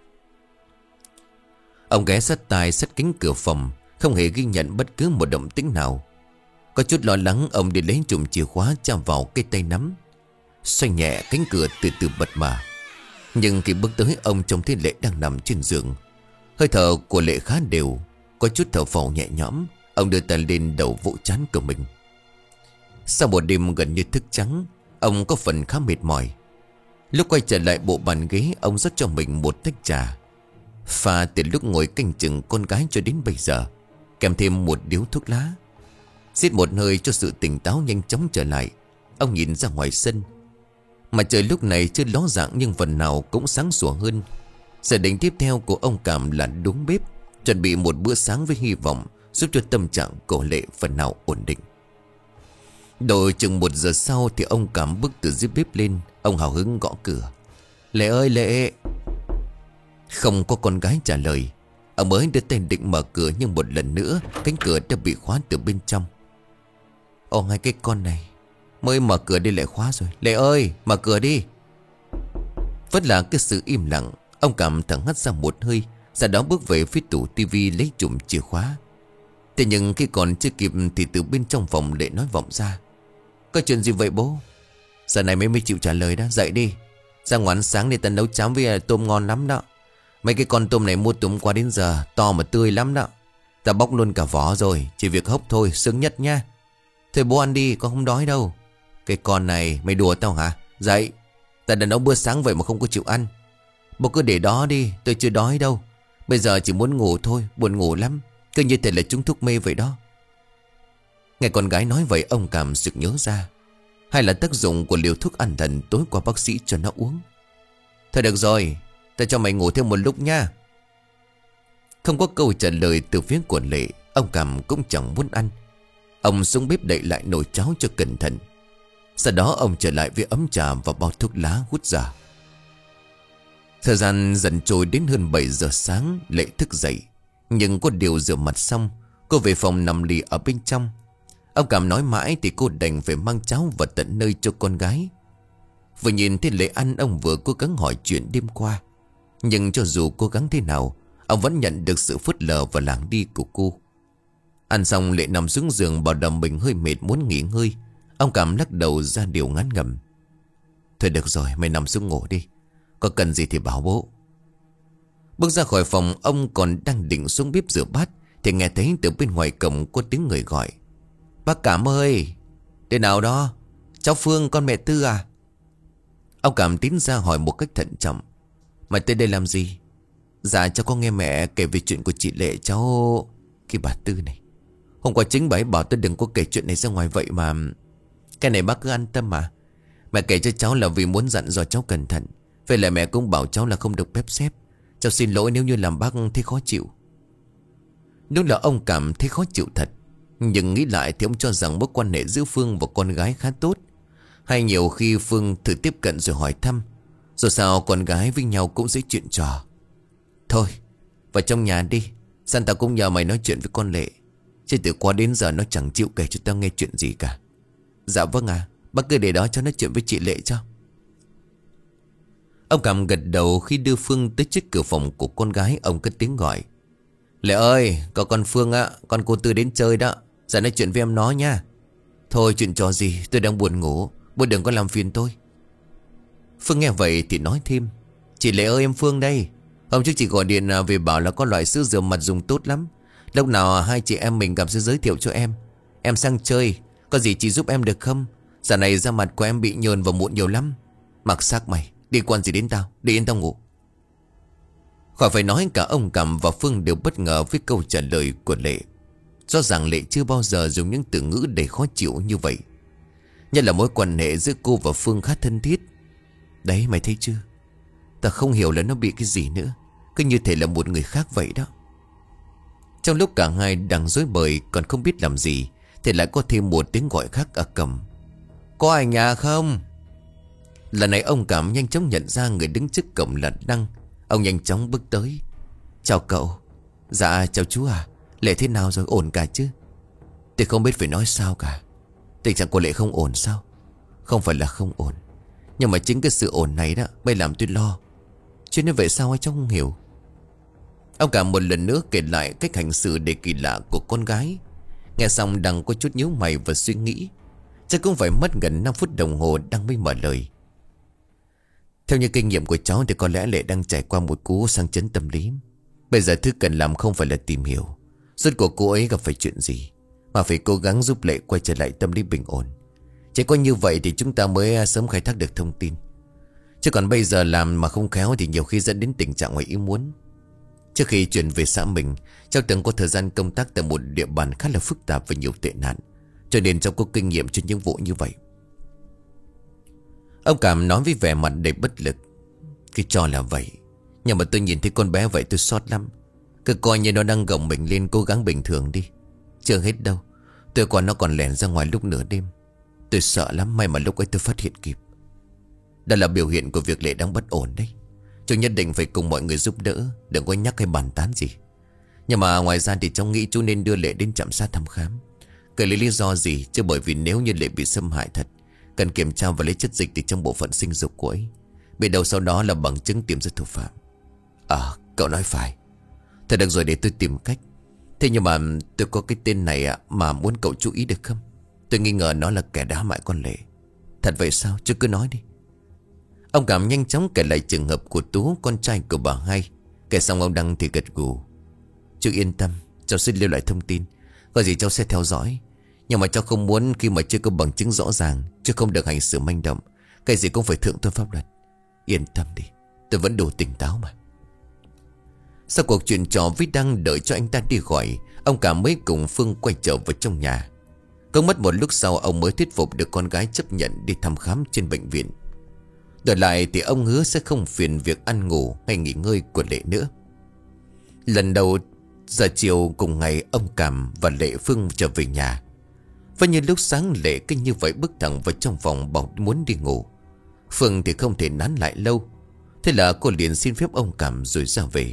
Ông ghé sát tai sát cánh cửa phòng, không hề ghi nhận bất cứ một động tĩnh nào. Có chút lo lắng, ông đi lấy chùm chìa khóa chạm vào cái tay nắm. Xoay nhẹ cánh cửa từ từ bật mở. Nhưng khi bước tới, ông trông thấy Lệ đang nằm trên giường. Hơi thở của Lệ khá đều, có chút thở phào nhẹ nhõm. Ông đưa tay lên đầu vỗ trán của mình. Sau một đêm gần như thức trắng, ông có phần khá mệt mỏi. Lúc quay trở lại bộ bàn ghế, ông rót cho mình một tách trà, pha từ lúc ngồi canh chừng con gái cho đến bây giờ, kèm thêm một điếu thuốc lá. Xít một hơi cho sự tỉnh táo nhanh chóng trở lại, ông nhìn ra ngoài sân. Mặt trời lúc này chưa ló dạng nhưng phần nào cũng sáng sủa hơn. Dự định tiếp theo của ông Cảm là đốn bếp, chuẩn bị một bữa sáng với hy vọng giúp cho tâm trạng của Lệ phần nào ổn định. Độ chừng một giờ sau thì ông Cảm bước từ dưới bếp lên. Ông hào hứng gõ cửa. Lệ ơi Lệ. Không có con gái trả lời. Ông mới đưa tay định mở cửa, nhưng một lần nữa cánh cửa đã bị khóa từ bên trong. Ồ, hai cái con này mới mở cửa đi lại khóa rồi. Lệ ơi mở cửa đi. Vẫn là cái sự im lặng. Ông Cảm thở hắt ra một hơi, sau đó bước về phía tủ tivi lấy chùm chìa khóa. Thế nhưng khi còn chưa kịp thì từ bên trong phòng Lệ nói vọng ra. Có chuyện gì vậy bố? Giờ này mới mới chịu trả lời đó. Dậy đi, ra ngoài ăn sáng để ta nấu cháo với tôm ngon lắm đó. Mấy cái con tôm này mua tôm qua đến giờ, to mà tươi lắm đó. Ta bóc luôn cả vỏ rồi, chỉ việc hốc thôi, sướng nhất nha. Thôi bố ăn đi, con không đói đâu. Cái con này mày đùa tao hả? Dậy, ta đã nấu bữa sáng vậy mà không có chịu ăn. Bố cứ để đó đi, tôi chưa đói đâu. Bây giờ chỉ muốn ngủ thôi, buồn ngủ lắm. Cứ như thể là trúng thuốc mê vậy đó. Nghe con gái nói vậy, ông Cảm sực nhớ ra. Hay là tác dụng của liều thuốc an thần tối qua bác sĩ cho nó uống. Thôi được rồi, ta cho mày ngủ thêm một lúc nha. Không có câu trả lời từ phía của Lệ, ông Cảm cũng chẳng muốn ăn. Ông xuống bếp đậy lại nồi cháo cho cẩn thận. Sau đó ông trở lại với ấm trà và bao thuốc lá hút ra. Thời gian dần trôi đến hơn bảy giờ sáng. Lệ thức dậy, nhưng có điều rửa mặt xong, cô về phòng nằm lì ở bên trong. Ông Cảm nói mãi thì cô đành phải mang cháo vào tận nơi cho con gái. Vừa nhìn thấy Lệ ăn, ông vừa cố gắng hỏi chuyện đêm qua. Nhưng cho dù cố gắng thế nào, ông vẫn nhận được sự phớt lờ và lảng đi của cô. Ăn xong, Lệ nằm xuống giường bảo đảm mình hơi mệt muốn nghỉ ngơi. Ông Cảm lắc đầu ra điều ngán ngẩm. Thôi được rồi, mày nằm xuống ngủ đi, có cần gì thì bảo bố. Bước ra khỏi phòng, ông còn đang định xuống bếp rửa bát thì nghe thấy từ bên ngoài cổng có tiếng người gọi. Bác Cảm ơi. Thế nào đó? Cháu Phương con mẹ Tư à? Ông Cảm tiến ra hỏi một cách thận trọng. Mày tới đây làm gì? Dạ cháu có nghe mẹ kể về chuyện của chị Lệ cháu. Cái bà Tư này, hôm qua chính bà ấy bảo tôi đừng có kể chuyện này ra ngoài vậy mà. Cái này bác cứ an tâm mà. Mẹ kể cho cháu là vì muốn dặn dò cháu cẩn thận. Vậy là mẹ cũng bảo cháu là không được phép xếp. Cháu xin lỗi nếu như làm bác thấy khó chịu. Đúng là ông Cảm thấy khó chịu thật. Nhưng nghĩ lại thì ông cho rằng mối quan hệ giữa Phương và con gái khá tốt. Hay nhiều khi Phương thử tiếp cận rồi hỏi thăm. Rồi sao con gái với nhau cũng dễ chuyện trò. Thôi vào trong nhà đi, San tao cũng nhờ mày nói chuyện với con Lệ. Chứ từ qua đến giờ nó chẳng chịu kể cho tao nghe chuyện gì cả. Dạ vâng à, bác cứ để đó cho nói chuyện với chị Lệ cho. Ông Cảm gật đầu. Khi đưa Phương tới trước cửa phòng của con gái, ông cất tiếng gọi. Lệ ơi, có con Phương á, con cô Tư đến chơi đó. Giờ nói chuyện với em nó nha. Thôi chuyện trò gì, tôi đang buồn ngủ, bố đừng có làm phiền tôi. Phương nghe vậy thì nói thêm. Chị Lệ ơi, em Phương đây. Hôm trước chị gọi điện về bảo là có loại sữa rửa mặt dùng tốt lắm. Lúc nào hai chị em mình gặp sẽ giới thiệu cho em. Em sang chơi, có gì chị giúp em được không? Giờ này da mặt của em bị nhờn và mụn nhiều lắm. Mặc xác mày, đi quan gì đến tao, đi yên tao ngủ. Khỏi phải nói, cả ông Cẩm và Phương đều bất ngờ với câu trả lời của Lệ. Rõ ràng Lệ chưa bao giờ dùng những từ ngữ để khó chịu như vậy. Nhất là mối quan hệ giữa cô và Phương khá thân thiết. Đấy, mày thấy chưa? Ta không hiểu là nó bị cái gì nữa, cứ như thể là một người khác vậy đó. Trong lúc cả hai đang rối bời còn không biết làm gì, thì lại có thêm một tiếng gọi khác ở cầm. Có ai nhà không? Lần này ông Cảm nhanh chóng nhận ra người đứng trước cổng là Đăng. Ông nhanh chóng bước tới. Chào cậu. Dạ chào chú à. Lệ thế nào rồi, ổn cả chứ? Tôi không biết phải nói sao cả. Tình trạng của Lệ không ổn sao? Không phải là không ổn, nhưng mà chính cái sự ổn này đó mới làm tôi lo. Chứ như vậy sao ai cháu không hiểu. Ông Cảm một lần nữa kể lại cách hành xử đầy kỳ lạ của con gái. Nghe xong Đăng có chút nhíu mày và suy nghĩ. Chắc cũng phải mất gần năm phút đồng hồ Đăng mới mở lời. Theo như kinh nghiệm của cháu thì có lẽ Lệ đang trải qua một cú sang chấn tâm lý. Bây giờ thứ cần làm không phải là tìm hiểu rốt cuộc cô ấy gặp phải chuyện gì, mà phải cố gắng giúp Lệ quay trở lại tâm lý bình ổn. Chỉ có như vậy thì chúng ta mới sớm khai thác được thông tin. Chứ còn bây giờ làm mà không khéo thì nhiều khi dẫn đến tình trạng ngoài ý muốn. Trước khi chuyển về xã mình, cháu từng có thời gian công tác tại một địa bàn khá là phức tạp và nhiều tệ nạn, cho nên cháu có kinh nghiệm trên những vụ như vậy. Ông Cảm nói với vẻ mặt đầy bất lực. Cái cho là vậy, nhưng mà tôi nhìn thấy con bé vậy tôi xót lắm. Cứ coi như nó đang gồng mình lên cố gắng bình thường đi. Chưa hết đâu, tôi còn nó còn lẻn ra ngoài lúc nửa đêm. Tôi sợ lắm, may mà lúc ấy tôi phát hiện kịp. Đó là biểu hiện của việc Lệ đang bất ổn đấy. Chú nhất định phải cùng mọi người giúp đỡ, đừng có nhắc hay bàn tán gì. Nhưng mà ngoài ra thì cháu nghĩ chú nên đưa Lệ đến trạm xá thăm khám. Kể lấy lý do gì, chứ bởi vì nếu như Lệ bị xâm hại thật, cần kiểm tra và lấy chất dịch từ trong bộ phận sinh dục của ấy. Biết đâu sau đó là bằng chứng tìm ra thủ phạm. À, cậu nói phải. Thôi được rồi, để tôi tìm cách. Thế nhưng mà tôi có cái tên này ạ, mà muốn cậu chú ý được không? Tôi nghi ngờ nó là kẻ đã hại con Lệ. Thật vậy sao? Chú cứ nói đi. Ông Cảm nhanh chóng kể lại trường hợp của Tú, con trai của bà Hai. Kể xong ông Đăng thì gật gù. Chú yên tâm, cháu sẽ lưu lại thông tin. Có gì cháu sẽ theo dõi. Nhưng mà cháu không muốn khi mà chưa có bằng chứng rõ ràng, chứ không được hành xử manh động. Cái gì cũng phải thượng tôn pháp luật. Yên tâm đi, tôi vẫn đủ tỉnh táo mà. Sau cuộc chuyện trò với Đăng, đợi cho anh ta đi khỏi, ông Cảm mới cùng Phương quay trở vào trong nhà. Cũng mất một lúc sau ông mới thuyết phục được con gái chấp nhận đi thăm khám trên bệnh viện. Đổi lại thì ông hứa sẽ không phiền việc ăn ngủ hay nghỉ ngơi của Lệ nữa. Lần đầu giờ chiều cùng ngày, ông Cảm và Lệ Phương trở về nhà. Và như lúc sáng, Lệ cứ như vậy bước thẳng vào trong phòng bảo muốn đi ngủ. Phương thì không thể nán lại lâu. Thế là cô liền xin phép ông Cảm rồi ra về.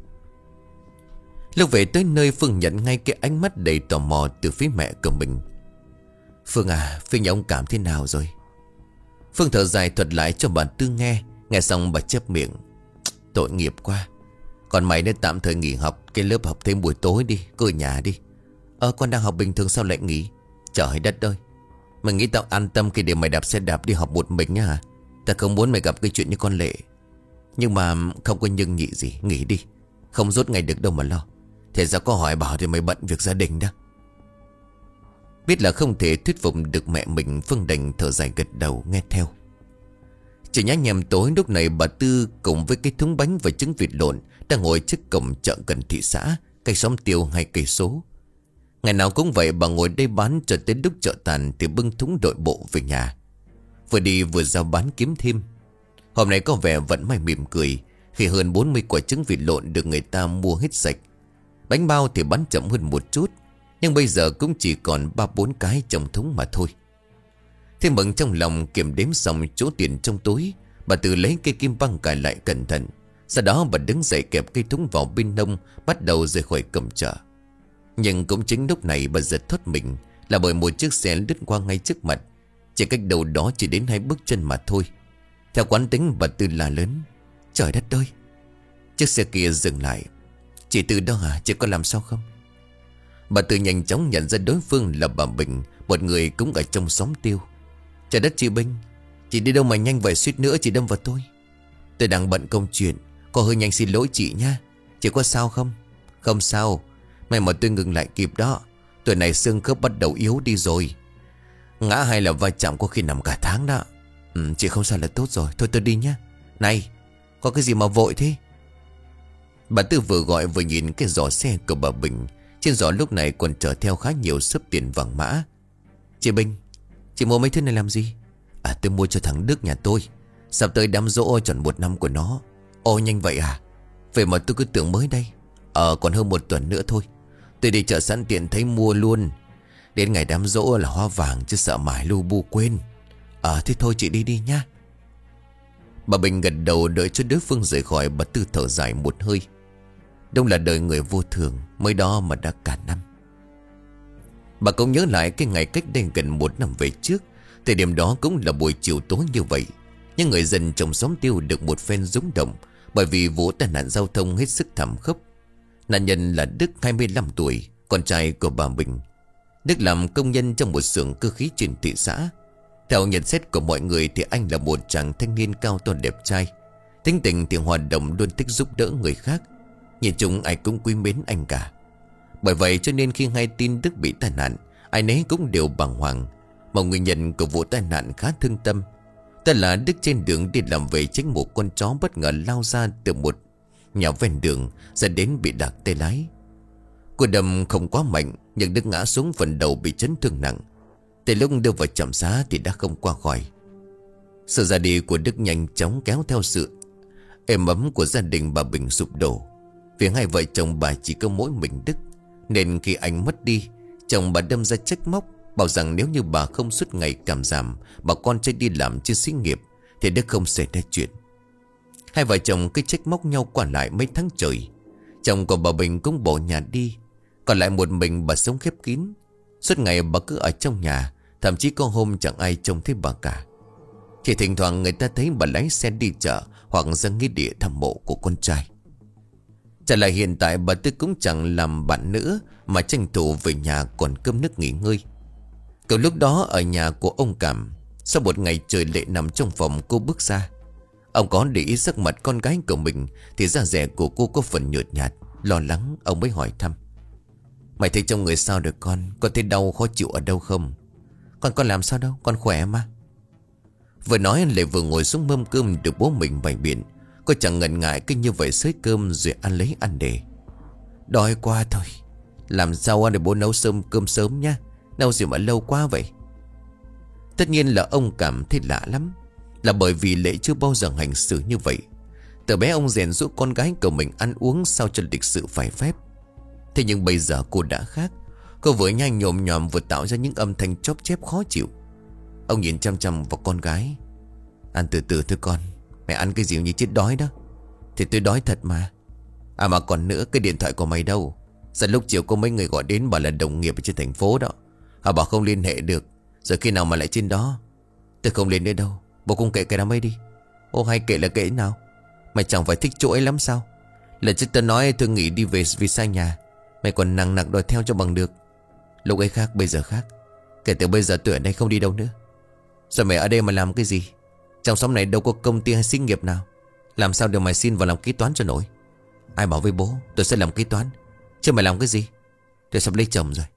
Lúc về tới nơi, Phương nhận ngay cái ánh mắt đầy tò mò từ phía mẹ của mình. Phương à, phía nhà ông Cảm thế nào rồi? Phương thở dài thuật lại cho bà Tư nghe. Nghe xong bà chép miệng. Tội nghiệp quá. Còn mày nên tạm thời nghỉ học cái lớp học thêm buổi tối đi, cứ ở nhà đi. Ờ, con đang học bình thường sao lại nghỉ? Trời đất ơi, mày nghĩ tao an tâm khi để mày đạp xe đạp đi học một mình nhá hả? Tao không muốn mày gặp cái chuyện như con Lệ. Nhưng mà không có nhưng nhị gì, nghỉ đi. Không rốt ngày được đâu mà lo. Thế ra có hỏi bảo thì mày bận việc gia đình đó. Biết là không thể thuyết phục được mẹ mình, Phương đành thở dài gật đầu nghe theo. Chỉ nhá nhem tối lúc này, bà Tư cùng với cái thúng bánh và trứng vịt lộn đang ngồi trước cổng chợ gần thị xã, cách xóm tiêu hai cây số. Ngày nào cũng vậy, bà ngồi đây bán cho tới lúc chợ tàn thì bưng thúng đội bộ về nhà. Vừa đi vừa giao bán kiếm thêm. Hôm nay có vẻ vẫn may mỉm cười khi hơn bốn mươi quả trứng vịt lộn được người ta mua hết sạch. Bánh bao thì bán chậm hơn một chút, nhưng bây giờ cũng chỉ còn ba bốn cái trong thúng mà thôi. Thêm mừng trong lòng, kiểm đếm xong chỗ tiền trong túi, bà Tư lấy cây kim băng cài lại cẩn thận. Sau đó bà đứng dậy kẹp cây thúng vào bên hông, bắt đầu rời khỏi cổng chợ. Nhưng cũng chính lúc này bà giật thoát mình, là bởi một chiếc xe lướt qua ngay trước mặt. Chỉ cách đầu đó chỉ đến hai bước chân mà thôi. Theo quán tính, bà Tư la lớn. Trời đất ơi! Chiếc xe kia dừng lại. Chị Tư đó hả? Chị có làm sao không? Bà Tư nhanh chóng nhận ra đối phương là bà Bình, một người cũng ở trong xóm tiêu. Trời đất chị Bình, chị đi đâu mà nhanh vậy, suýt nữa chị đâm vào tôi. Tôi đang bận công chuyện, có hơi nhanh, xin lỗi chị nha. Chị có sao không? Không sao. May mà tôi ngừng lại kịp đó. Tuổi này xương khớp bắt đầu yếu đi rồi. Ngã hay là va chạm có khi nằm cả tháng đó. Ừ, chị không sao là tốt rồi. Thôi tôi đi nhá. Này, có cái gì mà vội thế? Bà Tư vừa gọi vừa nhìn cái giỏ xe của bà Bình. Trên giỏ lúc này còn chở theo khá nhiều xấp tiền vàng mã. Chị Bình, chị mua mấy thứ này làm gì? À, tôi mua cho thằng Đức nhà tôi. Sắp tới đám giỗ tròn một năm của nó. Ồ, nhanh vậy à? Vậy mà tôi cứ tưởng mới đây. Ờ, còn hơn một tuần nữa thôi. Tôi đi chợ sẵn tiện thấy mua luôn. Đến ngày đám giỗ là hoa vàng chứ sợ mãi lu bu quên. Ờ, thế thôi chị đi đi nha. Bà Bình gật đầu đợi cho đối phương rời khỏi. Bà Tư thở dài một hơi. Đúng là đời người vô thường, mới đó mà đã cả năm. Bà cũng nhớ lại cái ngày cách đây gần một năm về trước. Thời điểm đó cũng là buổi chiều tối như vậy. Nhưng người dân trong xóm Tiêu được một phen rúng động bởi vì vụ tai nạn giao thông hết sức thảm khốc. Nạn nhân là Đức, hai mươi lăm tuổi, con trai của bà Bình. Đức làm công nhân trong một xưởng cơ khí trên thị xã. Theo nhận xét của mọi người thì anh là một chàng thanh niên cao to đẹp trai. Tính tình thì hoạt động, luôn thích giúp đỡ người khác. Nhìn chung ai cũng quý mến anh cả. Bởi vậy cho nên khi nghe tin Đức bị tai nạn, ai nấy cũng đều bàng hoàng. Mà nguyên nhân của vụ tai nạn khá thương tâm. Tức là Đức trên đường đi làm về, tránh một con chó bất ngờ lao ra từ một nhà ven đường, dẫn đến bị đạc tay lái. Cú đâm không quá mạnh, nhưng Đức ngã xuống, phần đầu bị chấn thương nặng. Tới lúc đưa vào trạm xá thì đã không qua khỏi. Sự ra đi của Đức nhanh chóng kéo theo sự êm ấm của gia đình bà Bình sụp đổ. Vì hai vợ chồng bà chỉ có mỗi mình Đức, nên khi anh mất đi, chồng bà đâm ra trách móc, bảo rằng nếu như bà không suốt ngày cảm giảm, bà con trai đi làm chưa xí nghiệp, thì Đức không xảy ra chuyện. Hai vợ chồng cứ trách móc nhau qua lại mấy tháng trời. Chồng của bà Bình cũng bỏ nhà đi, còn lại một mình bà sống khép kín. Suốt ngày bà cứ ở trong nhà, thậm chí có hôm chẳng ai trông thấy bà cả. Chỉ thỉnh thoảng người ta thấy bà lái xe đi chợ hoặc ra nghĩa địa thăm mộ của con trai. Trả lại hiện tại bà Tư cũng chẳng làm bạn nữa, mà tranh thủ về nhà còn cơm nước nghỉ ngơi. Cậu lúc đó ở nhà của ông Cảm. Sau một ngày trời lệ nằm trong phòng, cô bước ra. Ông có để ý sắc mặt con gái của mình thì da dẻ của cô có phần nhợt nhạt. Lo lắng ông mới hỏi thăm: Mày thấy trong người sao được con? Con thấy đau khó chịu ở đâu không? Con con làm sao đâu, con khỏe mà. Vừa nói lại vừa ngồi xuống mâm cơm được bố mình bày biện. Cô chẳng ngần ngại cứ như vậy xới cơm rồi ăn lấy ăn để. Đói quá thôi. Làm sao ăn để bố nấu sớm cơm sớm nhá. Nấu gì mà lâu quá vậy? Tất nhiên là ông cảm thấy lạ lắm. Là bởi vì Lệ chưa bao giờ hành xử như vậy. Từ bé ông rèn giúp con gái của mình ăn uống sao cho lịch sự phải phép. Thế nhưng bây giờ cô đã khác. Cô vừa nhanh nhồm nhòm vừa tạo ra những âm thanh chóp chép khó chịu. Ông nhìn chăm chăm vào con gái. Ăn từ từ thôi con. Mày ăn cái gì như chết đói đó. Thì tôi đói thật mà. À mà còn nữa, cái điện thoại của mày đâu? Giờ lúc chiều có mấy người gọi đến bảo là đồng nghiệp ở trên thành phố đó. Họ bảo không liên hệ được. Rồi khi nào mà lại trên đó? Tôi không lên đây đâu. Bố cũng kệ cái đám ấy đi. Ô hay kệ là kệ nào? Mày chẳng phải thích chỗ ấy lắm sao? Lần trước tao nói tôi nghỉ đi về vì xa nhà. Mày còn nặng nặc đòi theo cho bằng được. Lúc ấy khác, bây giờ khác. Kể từ bây giờ tôi ở đây không đi đâu nữa. Rồi mày ở đây mà làm cái gì? Trong xóm này đâu có công ty hay xí nghiệp nào. Làm sao được mày xin vào làm kế toán cho nổi? Ai bảo với bố tôi sẽ làm kế toán? Chứ mày làm cái gì? Tôi sắp lấy chồng rồi.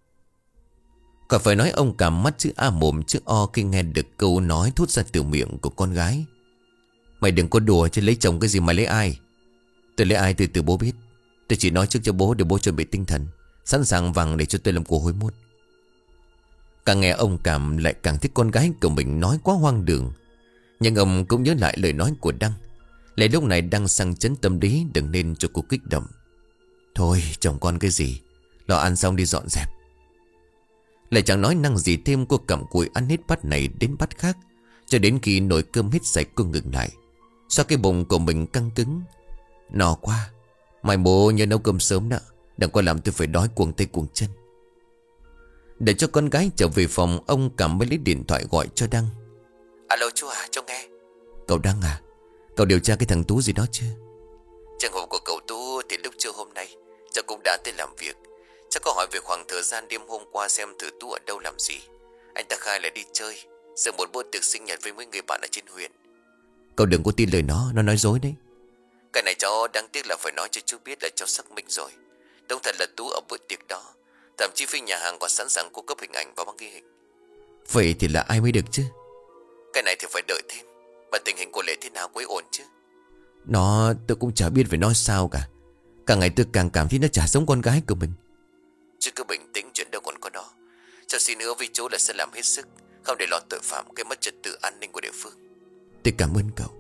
Còn phải nói ông Cảm mắt chữ A mồm chữ O khi nghe được câu nói thốt ra từ miệng của con gái. Mày đừng có đùa chứ, lấy chồng cái gì mà lấy ai? Tôi lấy ai từ từ bố biết. Tôi chỉ nói trước cho bố để bố chuẩn bị tinh thần, sẵn sàng vàng để cho tôi làm của hối mốt. Càng nghe ông Cảm lại càng thích con gái của mình nói quá hoang đường. Nhưng ông cũng nhớ lại lời nói của Đăng. Lại lúc này Đăng sang chấn tâm lý, đừng nên cho cô kích động. Thôi chồng con cái gì, lo ăn xong đi dọn dẹp. Lại chẳng nói năng gì thêm, cô cầm cùi ăn hết bát này đến bát khác, cho đến khi nồi cơm hết sạch cô ngừng lại. Sao cái bụng của mình căng cứng. No quá. Mai bố nhớ nấu cơm sớm đó. Đừng có làm tôi phải đói cuồng tay cuồng chân. Để cho con gái trở về phòng, ông Cảm mới lấy điện thoại gọi cho Đăng. Alo chú à, cháu nghe. Cậu Đăng à, cậu điều tra cái thằng Tú gì đó chưa? Trường hợp của cậu Tú thì lúc trưa hôm nay cháu cũng đã tới làm việc. Cháu có hỏi về khoảng thời gian đêm hôm qua xem thử Tú ở đâu làm gì. Anh ta khai là đi chơi, dự một bữa tiệc sinh nhật với mấy người bạn ở trên huyện. Cậu đừng có tin lời nó, nó nói dối đấy. Cái này cháu đáng tiếc là phải nói cho chú biết là cháu xác minh rồi. Đúng thật là Tú ở bữa tiệc đó. Thậm chí phía nhà hàng còn sẵn sàng cung cấp hình ảnh và băng ghi hình. Vậy thì là ai mới được chứ? Cái này thì phải đợi thêm. Mà tình hình của Lệ thế nào, có ổn chứ? Nó tôi cũng chả biết phải nói sao cả. Càng ngày tôi càng cảm thấy nó chả giống con gái của mình. Chứ cứ bình tĩnh, chuyện đâu còn có đó. Cho xin hứa với chú là sẽ làm hết sức, không để lọt tội phạm gây mất trật tự an ninh của địa phương. Tôi cảm ơn cậu.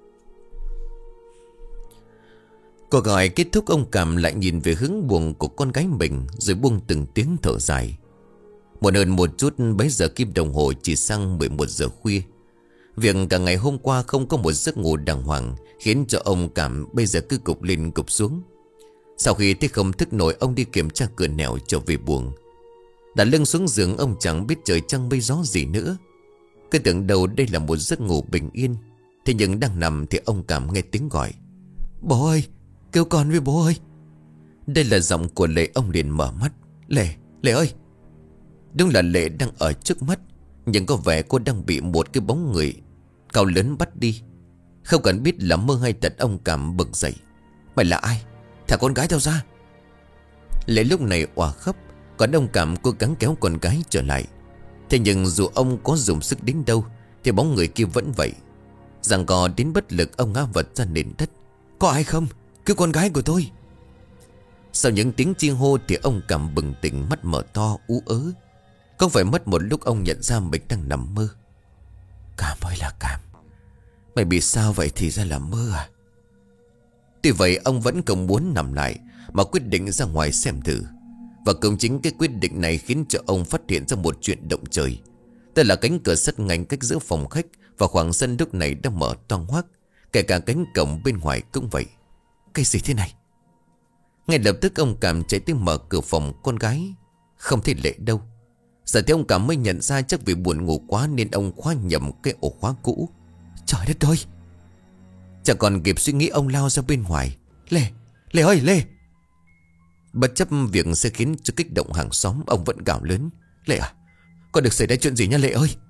Cuộc gọi kết thúc, ông Cảm lại nhìn về hướng buồng của con gái mình, rồi buông từng tiếng thở dài. Muộn hơn một chút, bấy giờ kim đồng hồ chỉ sang mười một giờ khuya. Việc cả ngày hôm qua không có một giấc ngủ đàng hoàng khiến cho ông Cảm bây giờ cứ cục lên cục xuống. Sau khi thấy không thức nổi, ông đi kiểm tra cửa nẻo trở về buồng. Đặt lưng xuống giường, ông chẳng biết trời trăng mây gió gì nữa. Cứ tưởng đầu đây là một giấc ngủ bình yên. Thế nhưng đang nằm thì ông Cảm nghe tiếng gọi. Bố ơi, kêu con với bố ơi. Đây là giọng của Lệ. Ông liền mở mắt. Lệ, Lệ ơi. Đúng là Lệ đang ở trước mắt, nhưng có vẻ cô đang bị một cái bóng người cao lớn bắt đi. Không cần biết là mơ hay thật, ông Cảm bực dậy. Mày là ai? Thả con gái tao ra. Lệ lúc này òa khóc, còn ông Cảm cố gắng kéo con gái trở lại. Thế nhưng dù ông có dùng sức đến đâu thì bóng người kia vẫn vậy. Giằng co đến bất lực, ông ngã vật ra nền đất. Có ai không? Cứu con gái của tôi. Sau những tiếng chi hô thì ông Cảm bừng tỉnh, mắt mở to ú ớ. Không phải mất một lúc ông nhận ra mình đang nằm mơ. Cảm ơi là Cảm, mày bị sao vậy? Thì ra là mơ à? Tuy vậy ông vẫn không muốn nằm lại, mà quyết định ra ngoài xem thử. Và cũng chính cái quyết định này khiến cho ông phát hiện ra một chuyện động trời. Tức là cánh cửa sắt ngăn cách giữa phòng khách và khoảng sân lúc này đang mở toang hoác. Kể cả cánh cổng bên ngoài cũng vậy. Cái gì thế này? Ngay lập tức ông Cảm chạy tới mở cửa phòng con gái. Không thấy Lệ đâu. Giờ thì ông Cảm mới nhận ra chắc vì buồn ngủ quá nên ông khóa nhầm cái ổ khóa cũ. Trời đất ơi! Chẳng còn kịp suy nghĩ, ông lao ra bên ngoài. Lệ! Lệ ơi Lệ! Bất chấp việc sẽ khiến cho kích động hàng xóm, ông vẫn gào lớn. Lệ à! Có được xảy ra chuyện gì nha Lệ ơi!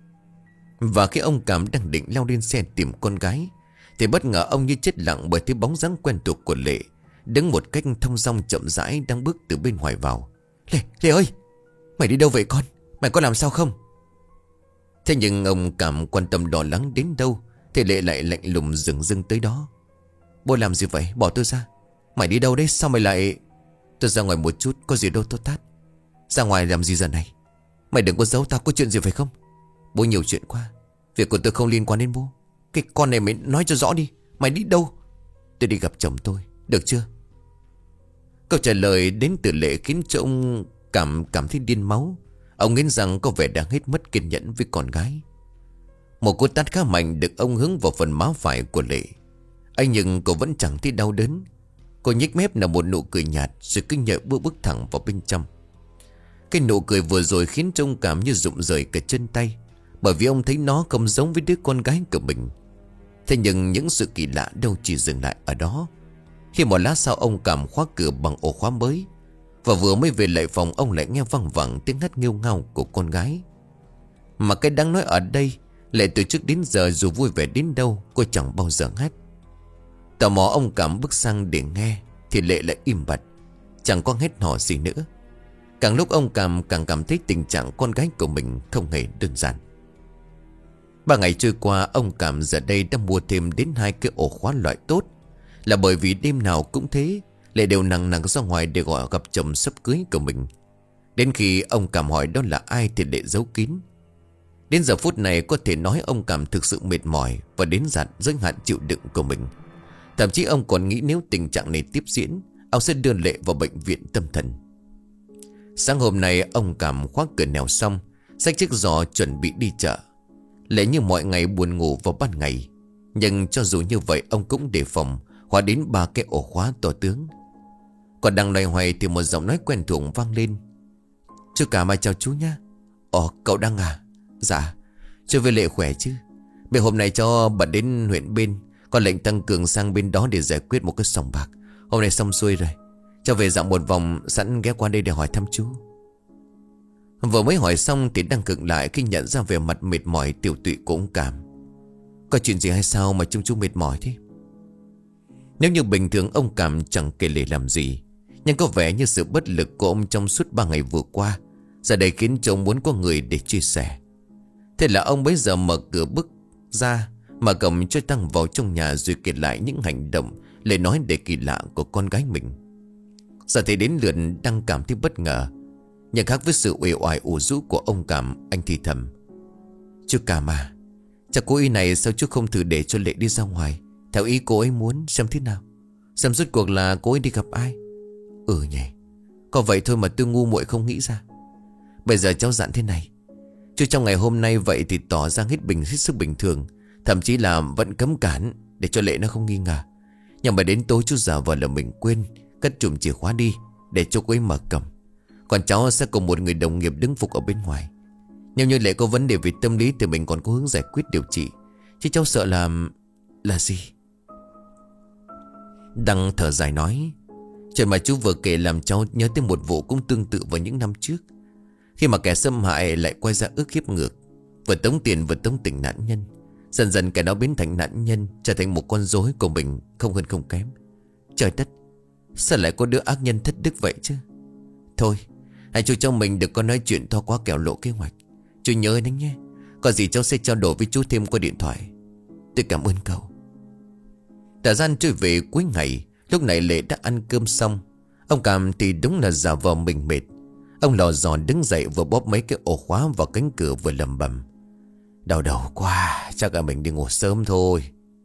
Và khi ông Cảm đang định leo lên xe tìm con gái thì bất ngờ ông như chết lặng bởi thấy bóng dáng quen thuộc của Lệ đứng một cách thong dong chậm rãi đang bước từ bên ngoài vào. Lệ! Lệ ơi! Mày đi đâu vậy con? Mày có làm sao không? Thế nhưng ông Cảm quan tâm lo lắng đến đâu thì Lệ lại lạnh lùng dừng dưng tới đó. Bố làm gì vậy? Bỏ tôi ra. Mày đi đâu đấy? Sao mày lại... Tôi ra ngoài một chút, có gì đâu tốt tát. Ra ngoài làm gì giờ này? Mày đừng có giấu tao, có chuyện gì phải không? Bố nhiều chuyện quá. Việc của tôi không liên quan đến bố. Cái con này mày nói cho rõ đi. Mày đi đâu? Tôi đi gặp chồng tôi. Được chưa? Câu trả lời đến từ Lệ khiến cho ông Cảm cảm thấy điên máu. Ông nghĩ rằng có vẻ đang hết mất kiên nhẫn với con gái. Một cú tát khá mạnh được ông hướng vào phần má phải của Lệ. Anh nhưng cô vẫn chẳng thấy đau đớn. Cô nhếch mép là một nụ cười nhạt, rồi cứ nhợ bước bước thẳng vào bên trong. Cái nụ cười vừa rồi khiến cho ông Cảm như rụng rời cả chân tay, bởi vì ông thấy nó không giống với đứa con gái của mình. Thế nhưng những sự kỳ lạ đâu chỉ dừng lại ở đó. Khi một lát sau, ông Cảm khóa cửa bằng ổ khóa mới. Và vừa mới về lại phòng, ông lại nghe văng vẳng tiếng hát nghêu ngao của con gái. Mà cái đáng nói ở đây, Lệ từ trước đến giờ dù vui vẻ đến đâu, cô chẳng bao giờ hát. Tò mò ông Cảm bước sang để nghe thì Lệ lại im bặt, chẳng có hét hò gì nữa. Càng lúc ông Cảm càng cảm thấy tình trạng con gái của mình không hề đơn giản. Ba ngày trôi qua, ông Cảm giờ đây đã mua thêm đến hai cái ổ khóa loại tốt. Là bởi vì đêm nào cũng thế, Lệ đều nặng nặng ra ngoài để gọi gặp chồng sắp cưới của mình. Đến khi ông Cảm hỏi đó là ai thì Lệ giấu kín. Đến giờ phút này có thể nói ông Cảm thực sự mệt mỏi và đến dặn giới hạn chịu đựng của mình. Thậm chí ông còn nghĩ nếu tình trạng này tiếp diễn, ông sẽ đưa Lệ vào bệnh viện tâm thần. Sáng hôm nay ông Cảm khóa cửa nẻo xong, xách chiếc giỏ chuẩn bị đi chợ. Lệ như mọi ngày buồn ngủ vào ban ngày, nhưng cho dù như vậy ông cũng đề phòng, khóa đến ba cái ổ khóa to tướng. Còn đang loay hoay thì một giọng nói quen thuộc vang lên. Chú Cảm ơi, chào chú nhá. Ồ, cậu Đăng à? Dạ, chú với Lệ khỏe chứ? Mấy hôm nay cho bà đến huyện bên, có lệnh tăng cường sang bên đó để giải quyết một cái sòng bạc. Hôm nay xong xuôi rồi, cho về dạo một vòng, sẵn ghé qua đây để hỏi thăm chú. Vừa mới hỏi xong thì Đăng cực lại khi nhận ra vẻ mặt mệt mỏi tiểu tụy của ông Cảm. Có chuyện gì hay sao mà trông chú mệt mỏi thế? Nếu như bình thường ông Cảm chẳng kể lể làm gì, Nhưng có vẻ như sự bất lực của ông trong suốt ba ngày vừa qua giờ đây khiến cho ông muốn có người để chia sẻ. Thế là ông bấy giờ mở cửa bước ra, mà cầm cho Tăng vào trong nhà, rồi kể lại những hành động, lời nói để kỳ lạ của con gái mình. Giờ thì đến lượt Đăng cảm thấy bất ngờ. Nhưng khác với sự uể oải ủ rũ của ông Cảm, anh thì thầm: Chú Cảm à, chắc cô ý này sao chú không thử để cho Lệ đi ra ngoài theo ý cô ấy muốn xem thế nào, xem rốt cuộc là cô ấy đi gặp ai. Ừ nhỉ, có vậy thôi mà tôi ngu muội không nghĩ ra. Bây giờ cháu dặn thế này: chú trong ngày hôm nay vậy thì tỏ ra hết bình hết sức bình thường, thậm chí là vẫn cấm cản để cho Lệ nó không nghi ngờ. Nhưng mà đến tối chú giả vờ là mình quên cất chùm chìa khóa đi để cho cô ấy mở cổng. Còn cháu sẽ cùng một người đồng nghiệp đứng phục ở bên ngoài. Nếu như Lệ có vấn đề về tâm lý thì mình còn có hướng giải quyết điều trị, chứ cháu sợ là... Là gì? Đăng thở dài nói: Chuyện mà chú vừa kể làm cháu nhớ tới một vụ cũng tương tự vào những năm trước, khi mà kẻ xâm hại lại quay ra ức hiếp ngược, vừa tống tiền vừa tống tình nạn nhân. Dần dần kẻ đó biến thành nạn nhân, trở thành một con rối của mình, không hơn không kém. Trời đất, sao lại có đứa ác nhân thất đức vậy chứ? Thôi, hai chú cháu mình đừng có nói chuyện to quá kẻo lộ kế hoạch. Chú nhớ đấy nhé. Có gì cháu sẽ trao đổi với chú thêm qua điện thoại. Tôi cảm ơn cậu. Thời gian trôi về cuối ngày. Lúc này Lệ đã ăn cơm xong. Ông Cảm thì đúng là giả vờ mình mệt. Ông lò dò đứng dậy, vừa bóp mấy cái ổ khóa vào cánh cửa vừa lầm bầm: Đau đầu quá, chắc là mình đi ngủ sớm thôi.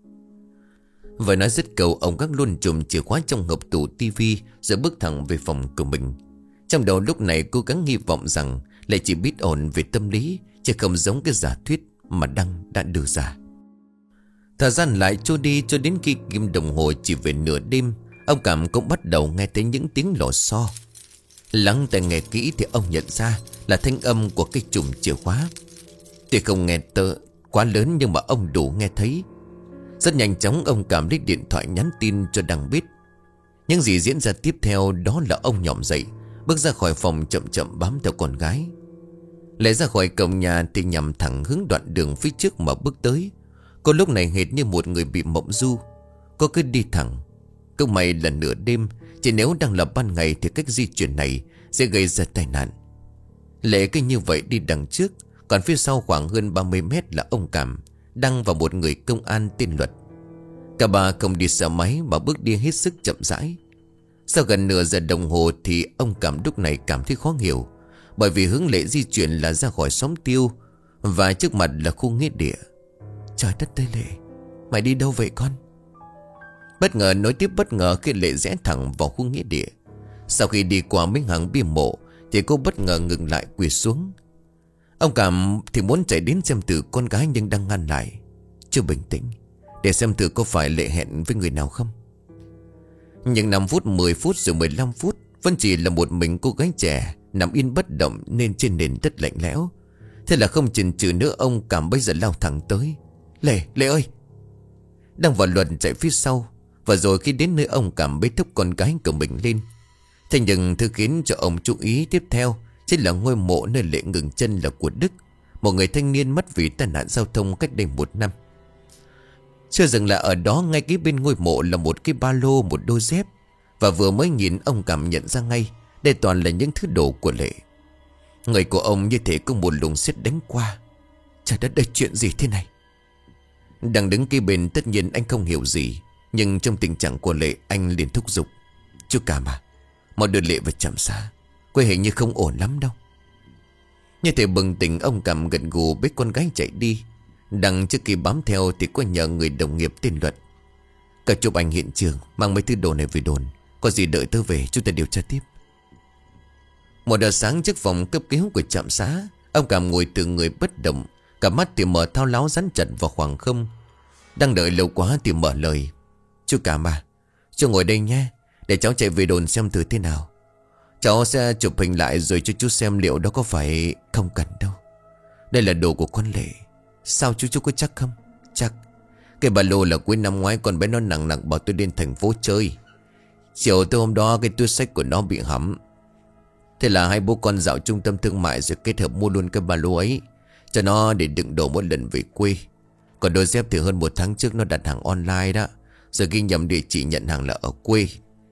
Vừa nói dứt câu, ông gác luôn chùm chìa khóa trong hộp tủ tivi, rồi bước thẳng về phòng của mình. Trong đầu lúc này cố gắng hy vọng rằng Lệ chỉ biết ổn về tâm lý, chứ không giống cái giả thuyết mà Đăng đã đưa ra. Thời gian lại trôi đi, cho đến khi kim đồng hồ chỉ về nửa đêm, ông Cảm cũng bắt đầu nghe thấy những tiếng lò xo. Lắng tai nghe kỹ thì ông nhận ra là thanh âm của cái chùm chìa khóa. Tuy không nghe tợ quá lớn, nhưng mà ông đủ nghe thấy. Rất nhanh chóng ông Cảm lấy điện thoại nhắn tin cho Đăng biết. Những gì diễn ra tiếp theo đó là ông nhỏm dậy, bước ra khỏi phòng chậm chậm bám theo con gái. Lệ ra khỏi cổng nhà thì nhằm thẳng hướng đoạn đường phía trước mà bước tới. Cô lúc này hệt như một người bị mộng du. Cô cứ đi thẳng. Câu may là nửa đêm, chỉ nếu đang là ban ngày thì cách di chuyển này sẽ gây ra tai nạn. Lệ cứ như vậy đi đằng trước, còn phía sau khoảng hơn ba mươi mét là ông Cảm, Đăng và một người công an tên Luật. Cả ba không đi xe máy mà bước đi hết sức chậm rãi. Sau gần nửa giờ đồng hồ thì ông Cảm lúc này cảm thấy khó hiểu, bởi vì hướng Lệ di chuyển là ra khỏi xóm Tiêu, và trước mặt là khu nghĩa địa. Trời đất ơi Lệ, mày đi đâu vậy con? Bất ngờ nối tiếp bất ngờ khi Lệ rẽ thẳng vào khu nghĩa địa. Sau khi đi qua mấy hàng bia mộ thì cô bất ngờ ngừng lại, quỳ xuống. Ông Cảm thì muốn chạy đến xem thử con gái, nhưng đang ngăn lại: Chưa bình tĩnh để xem thử có phải Lệ hẹn với người nào không. Nhưng năm phút, mười phút rồi mười lăm phút vẫn chỉ là một mình cô gái trẻ nằm yên bất động nên trên nền đất lạnh lẽo. Thế là không chần chừ nữa, ông Cảm bây giờ lao thẳng tới: Lệ, Lệ ơi! Đang vào Luật chạy phía sau. Và rồi khi đến nơi, ông Cảm bế thúc con gái của mình lên. Thế nhưng thứ khiến cho ông chú ý tiếp theo chính là ngôi mộ nơi Lệ ngừng chân là của Đức, một người thanh niên mất vì tai nạn giao thông cách đây một năm. Chưa dừng lại ở đó, ngay kế bên ngôi mộ là một cái ba lô, một đôi dép. Và vừa mới nhìn, ông Cảm nhận ra ngay đây toàn là những thứ đồ của Lệ. Người của ông như thể có một luồng sét đánh qua. Trời đất ơi, chuyện gì thế này? Đang đứng kế bên, tất nhiên anh không hiểu gì, nhưng trong tình trạng của Lệ, anh liền thúc giục: Chú Cảm à, mau đưa Lệ vào trạm xá, quê hình như không ổn lắm đâu. Như thể bừng tỉnh, ông Cảm gật gù bế con gái chạy đi. Đằng trước khi bám theo thì có nhờ người đồng nghiệp tên Luật: Cả chụp ảnh hiện trường, mang mấy thứ đồ này về đồn, có gì đợi tớ về chúng ta điều tra tiếp. Một giờ sáng trước phòng cấp cứu của trạm xá, ông Cảm ngồi từ người bất động, cả mắt thì mở thao láo dán chặt vào khoảng không. Đang đợi lâu quá thì mở lời: Chú Cảm à, chú ngồi đây nhé, để cháu chạy về đồn xem thử thế nào. Cháu sẽ chụp hình lại rồi cho chú xem liệu đó có phải... Không cần đâu, đây là đồ của con Lệ. Sao chú chú có chắc không? Chắc. Cái ba lô là cuối năm ngoái con bé nó nặng nặng bảo tôi đến thành phố chơi. Chiều tối hôm đó cái túi xách của nó bị hỏng. Thế là hai bố con dạo trung tâm thương mại rồi kết hợp mua luôn cái ba lô ấy cho nó để đựng đồ mỗi lần về quê. Còn đôi dép thì hơn một tháng trước nó đặt hàng online đó, rồi ghi nhầm địa chỉ nhận hàng là ở quê.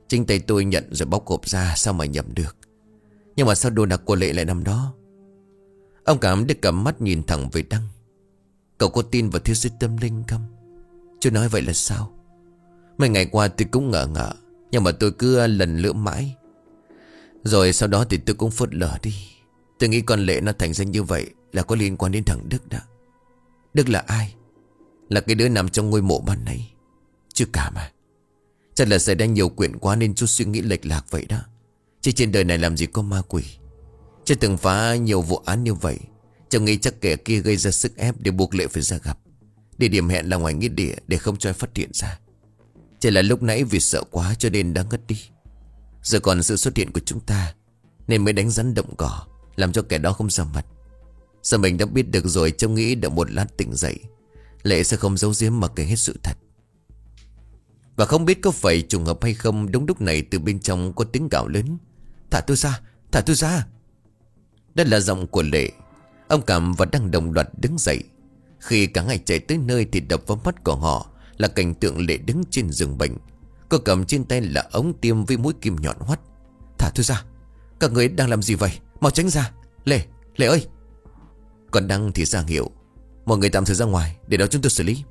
Chính tay tôi nhận rồi bóc hộp ra. Sao mà nhầm được? Nhưng mà sao đồ đạc của Lệ lại nằm đó? Ông Cảm đưa cầm mắt nhìn thẳng về Đăng. Cậu có tin vào thế giới tâm linh không? Chú nói vậy là sao? Mấy ngày qua tôi cũng ngờ ngợ, nhưng mà tôi cứ lần lữa mãi. Rồi sau đó thì tôi cũng phớt lờ đi. Tôi nghĩ con Lệ nó thành ra như vậy là có liên quan đến thằng Đức đó. Đức là ai? Là cái đứa nằm trong ngôi mộ ban nãy. Chứ Cảm à, chắc là xảy ra nhiều chuyện quá nên chú suy nghĩ lệch lạc vậy đó. Chứ trên đời này làm gì có ma quỷ. Chứ từng phá nhiều vụ án như vậy. Cháu nghĩ chắc kẻ kia gây ra sức ép để buộc Lệ phải ra gặp. Địa điểm hẹn là ngoài nghĩa địa để không cho ai phát hiện ra. Chỉ là lúc nãy vì sợ quá cho nên đã ngất đi. Giờ còn sự xuất hiện của chúng ta nên mới đánh rắn động cỏ, làm cho kẻ đó không ra mặt. Giờ mình đã biết được rồi, cháu nghĩ đợi một lát tỉnh dậy Lệ sẽ không giấu giếm mà kể hết sự thật. Và không biết có phải trùng hợp hay không, đúng lúc này từ bên trong có tiếng gào lớn. Thả tôi ra, thả tôi ra. Đó là giọng của Lệ. Ông Cảm và Đăng đồng loạt đứng dậy. Khi cả ngày chạy tới nơi thì đập vào mắt của họ là cảnh tượng Lệ đứng trên giường bệnh. Cô cầm trên tay là ống tiêm với mũi kim nhọn hoắt. Thả tôi ra. Các người đang làm gì vậy? Mau tránh ra. Lệ, Lệ ơi. Còn Đăng thì ra hiệu. Mọi người tạm thời ra ngoài, để đó chúng tôi xử lý.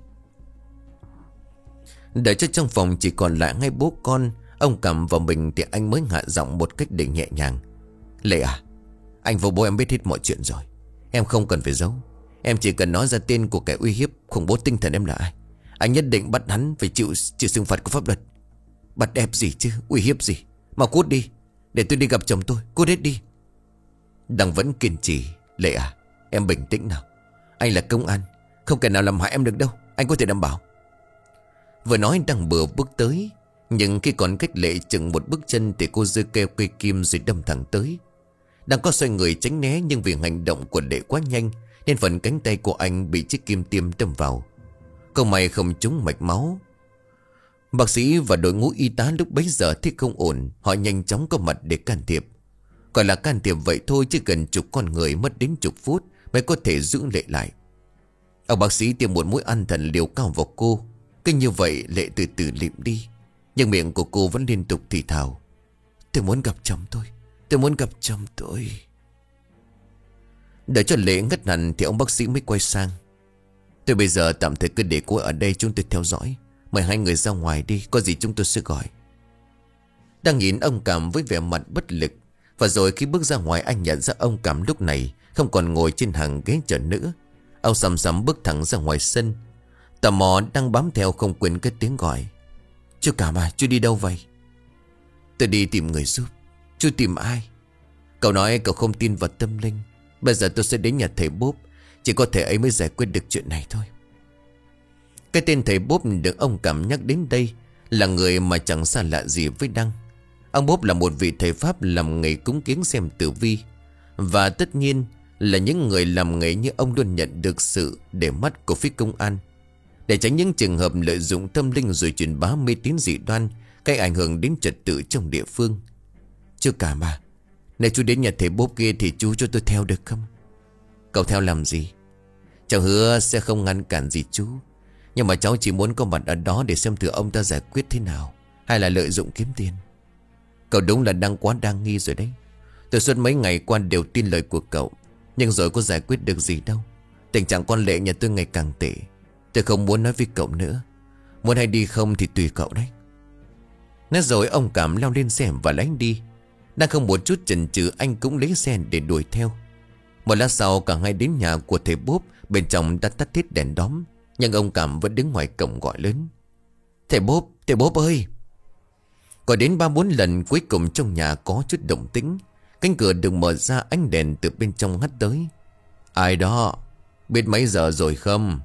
Đợi cho trong phòng chỉ còn lại ngay bố con, ông Cảm và mình thì anh mới hạ giọng một cách để nhẹ nhàng. Lệ à, anh và bố em biết hết mọi chuyện rồi. Em không cần phải giấu. Em chỉ cần nói ra tên của kẻ uy hiếp khủng bố tinh thần em là ai. Anh nhất định bắt hắn phải chịu chịu xử phạt của pháp luật. Bắt ép gì chứ, uy hiếp gì. Mà cút đi, để tôi đi gặp chồng tôi. Cút hết đi. Đăng vẫn kiên trì. Lệ à, em bình tĩnh nào. Anh là công an, không kẻ nào làm hại em được đâu. Anh có thể đảm bảo. Vừa nói Đăng bừa bước tới. Nhưng khi còn cách Lệ chừng một bước chân thì cô giơ keo cây kim rồi đâm thẳng tới. Đang có xoay người tránh né, nhưng vì hành động của Lệ quá nhanh nên phần cánh tay của anh bị chiếc kim tiêm đâm vào. Câu may không trúng mạch máu. Bác sĩ và đội ngũ y tá lúc bấy giờ thấy không ổn, họ nhanh chóng có mặt để can thiệp. Gọi là can thiệp vậy thôi, chứ gần chục con người mất đến chục phút mới có thể giữ Lệ lại. Ông bác sĩ tiêm một mũi an thần liều cao vào cô. Cứ như vậy Lệ từ từ lịm đi. Nhưng miệng của cô vẫn liên tục thì thào. Tôi muốn gặp chồng tôi, tôi muốn gặp chồng tôi. Đợi cho Lệ ngất hẳn thì ông bác sĩ mới quay sang. Tôi bây giờ tạm thời cứ để cô ở đây, chúng tôi theo dõi. Mời hai người ra ngoài đi, có gì chúng tôi sẽ gọi. Đang nhìn ông Cảm với vẻ mặt bất lực. Và rồi khi bước ra ngoài, anh nhận ra ông Cảm lúc này không còn ngồi trên hàng ghế chờ nữa. Ông sầm sầm bước thẳng ra ngoài sân. Tò mò đang bám theo không quên cái tiếng gọi. Chú Cảm à, chú đi đâu vậy? Tôi đi tìm người giúp. Chú tìm ai? Cậu nói cậu không tin vào tâm linh. Bây giờ tôi sẽ đến nhà thầy Bốp. Chỉ có thể ấy mới giải quyết được chuyện này thôi. Cái tên thầy Bốp được ông Cảm nhắc đến đây là người mà chẳng xa lạ gì với Đăng. Ông Bốp là một vị thầy Pháp làm nghề cúng kiến xem tử vi. Và tất nhiên là những người làm nghề như ông luôn nhận được sự để mắt của phía công an, để tránh những trường hợp lợi dụng tâm linh rồi truyền bá mê tín dị đoan, gây ảnh hưởng đến trật tự trong địa phương. Chưa cả mà, nếu chú đến nhà thầy Bốp kia thì chú cho tôi theo được không? Cậu theo làm gì? Cháu hứa sẽ không ngăn cản gì chú, nhưng mà cháu chỉ muốn có mặt ở đó để xem thử ông ta giải quyết thế nào, hay là lợi dụng kiếm tiền. Cậu đúng là đang quá đa nghi rồi đấy. Tôi suốt mấy ngày qua đều tin lời của cậu, nhưng rồi có giải quyết được gì đâu. Tình trạng con Lệ nhà tôi ngày càng tệ. Tôi không muốn nói với cậu nữa. Muốn hay đi không thì tùy cậu đấy. Nói rồi ông Cảm leo lên xe và lái đi. Đang không một chút chần chừ, anh cũng lấy xe để đuổi theo. Một lát sau cả hai đến nhà của thầy Bốp. Bên trong đã tắt hết đèn đóm, nhưng ông Cảm vẫn đứng ngoài cổng gọi lớn. Thầy Bốp, thầy Bốp ơi. Gọi đến ba bốn lần, cuối cùng trong nhà có chút động tĩnh. Cánh cửa được mở ra, ánh đèn từ bên trong hắt tới. Ai đó? Biết mấy giờ rồi không?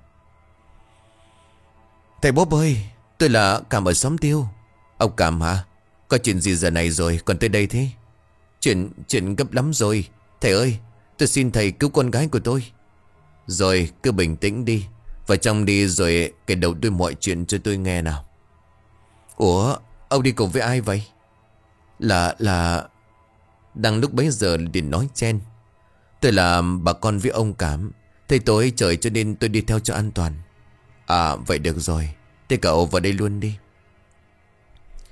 Thầy Bốp ơi, tôi là Cảm ở xóm Tiêu. Ông Cảm hả? Có chuyện gì giờ này rồi còn tới đây thế? Chuyện, chuyện gấp lắm rồi. Thầy ơi, tôi xin thầy cứu con gái của tôi. Rồi cứ bình tĩnh đi, vào trong đi rồi kể đầu đuôi mọi chuyện cho tôi nghe nào. Ủa, ông đi cùng với ai vậy? Là, là... Đang lúc bấy giờ liền nói chen. Tôi là bà con với ông Cảm. Thầy tối trời cho nên tôi đi theo cho an toàn. À vậy được rồi, thế cậu vào đây luôn đi.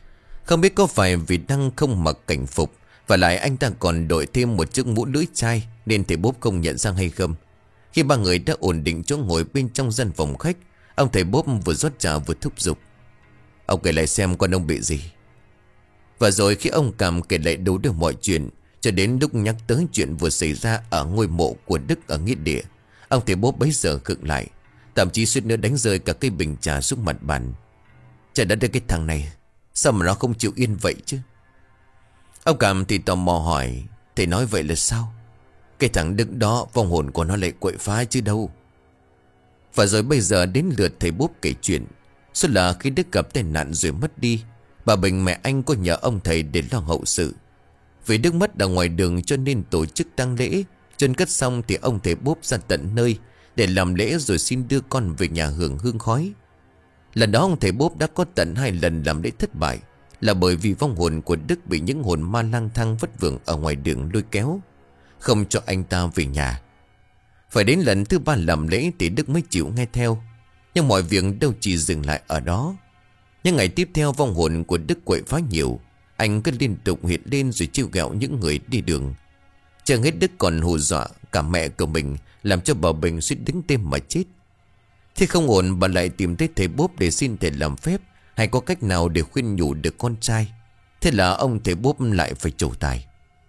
Không biết có phải vì Đăng không mặc cảnh phục, và lại anh ta còn đội thêm một chiếc mũ lưỡi chai, nên thầy Bốp không nhận ra hay không. Khi ba người đã ổn định chỗ ngồi bên trong gian phòng khách, ông thầy Bốp vừa rót trà vừa thúc giục: "Ông kể lại xem con ông bị gì." Và rồi khi ông Cảm kể lại đủ được mọi chuyện, cho đến lúc nhắc tới chuyện vừa xảy ra ở ngôi mộ của Đức ở nghĩa địa, ông thầy Bốp bấy giờ khựng lại, thậm chí suýt nữa đánh rơi cả cây bình trà xuống mặt bàn. Trời đất ơi, cái thằng này sao mà nó không chịu yên vậy chứ? Ông Cảm thì tò mò hỏi: "Thầy nói vậy là sao? Cái thằng Đức đó vong hồn của nó lại quậy phá chứ đâu." Và rồi bây giờ đến lượt thầy Bốp kể chuyện. Số là khi Đức gặp tai nạn rồi mất đi, bà Bình mẹ anh có nhờ ông thầy để lo hậu sự. Vì Đức mất ở ngoài đường cho nên tổ chức tang lễ. Chôn cất xong thì ông thầy Bốp ra tận nơi để làm lễ rồi xin đưa con về nhà hưởng hương khói. Lần đó ông thầy Bốp đã có tận hai lần làm lễ thất bại, là bởi vì vong hồn của Đức bị những hồn ma lang thang vất vưởng ở ngoài đường lôi kéo, không cho anh ta về nhà. Phải đến lần thứ ba làm lễ thì Đức mới chịu nghe theo. Nhưng mọi việc đâu chỉ dừng lại ở đó. Những ngày tiếp theo vong hồn của Đức quậy phá nhiều. Anh cứ liên tục hiện lên rồi trêu ghẹo những người đi đường. Chẳng hết Đức còn hù dọa cả mẹ của mình, làm cho bà Bình suýt đứng tim mà chết. Thế không ổn, bà lại tìm tới thầy Bốp để xin thầy làm phép hay có cách nào để khuyên nhủ được con trai. Thế là ông thầy Bốp lại phải trổ tài.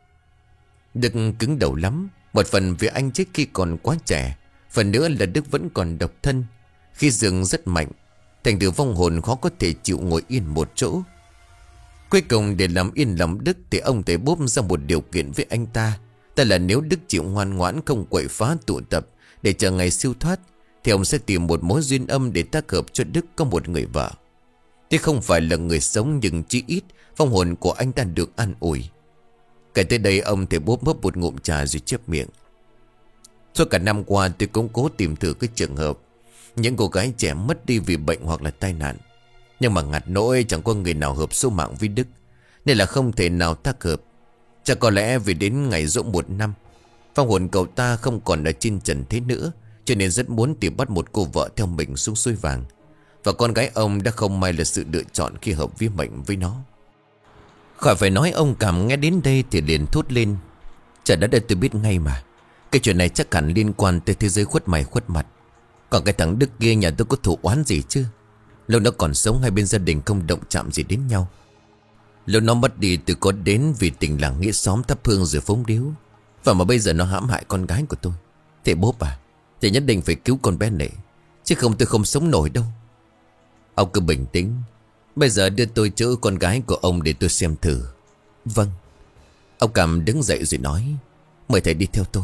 Đức cứng đầu lắm. Một phần vì anh chết khi còn quá trẻ, phần nữa là Đức vẫn còn độc thân. Khi dường rất mạnh, thành thử vong hồn khó có thể chịu ngồi yên một chỗ. Cuối cùng để làm yên lòng Đức thì ông thầy Bốp ra một điều kiện với anh ta. Đó là nếu Đức chịu ngoan ngoãn không quậy phá tụ tập để chờ ngày siêu thoát, thì ông sẽ tìm một mối duyên âm để tác hợp cho Đức có một người vợ. Thế không phải là người sống, nhưng chí ít vong hồn của anh ta được an ủi. Kể tới đây ông thầy Bốp hớp một ngụm trà rồi chép miệng: "Suốt cả năm qua tôi cũng cố tìm thử cái trường hợp những cô gái trẻ mất đi vì bệnh hoặc là tai nạn. Nhưng mà ngặt nỗi chẳng có người nào hợp số mạng với Đức, nên là không thể nào tác hợp. Chắc có lẽ vì đến ngày giỗ một năm, vong hồn cậu ta không còn ở trên trần thế nữa, cho nên rất muốn tìm bắt một cô vợ theo mình xuống suối vàng. Và con gái ông đã không may là sự lựa chọn khi hợp vi mệnh với nó." Khỏi phải nói, ông Cảm nghe đến đây thì liền thốt lên: "Trời đất ơi, tôi biết ngay mà. Cái chuyện này chắc hẳn liên quan tới thế giới khuất mày khuất mặt. Còn cái thằng Đức kia nhà tôi có thù oán gì chứ? Lúc nó còn sống hai bên gia đình không động chạm gì đến nhau. Lúc nó mất đi tôi có đến vì tình làng nghĩa xóm thắp hương rồi phóng điếu. Và mà bây giờ nó hãm hại con gái của tôi. Thầy Bốp à, thì nhất định phải cứu con bé này, chứ không tôi không sống nổi đâu." Ông cứ bình tĩnh. Bây giờ đưa tôi chỗ con gái của ông để tôi xem thử. "Vâng." Ông Cảm đứng dậy rồi nói: "Mời thầy đi theo tôi."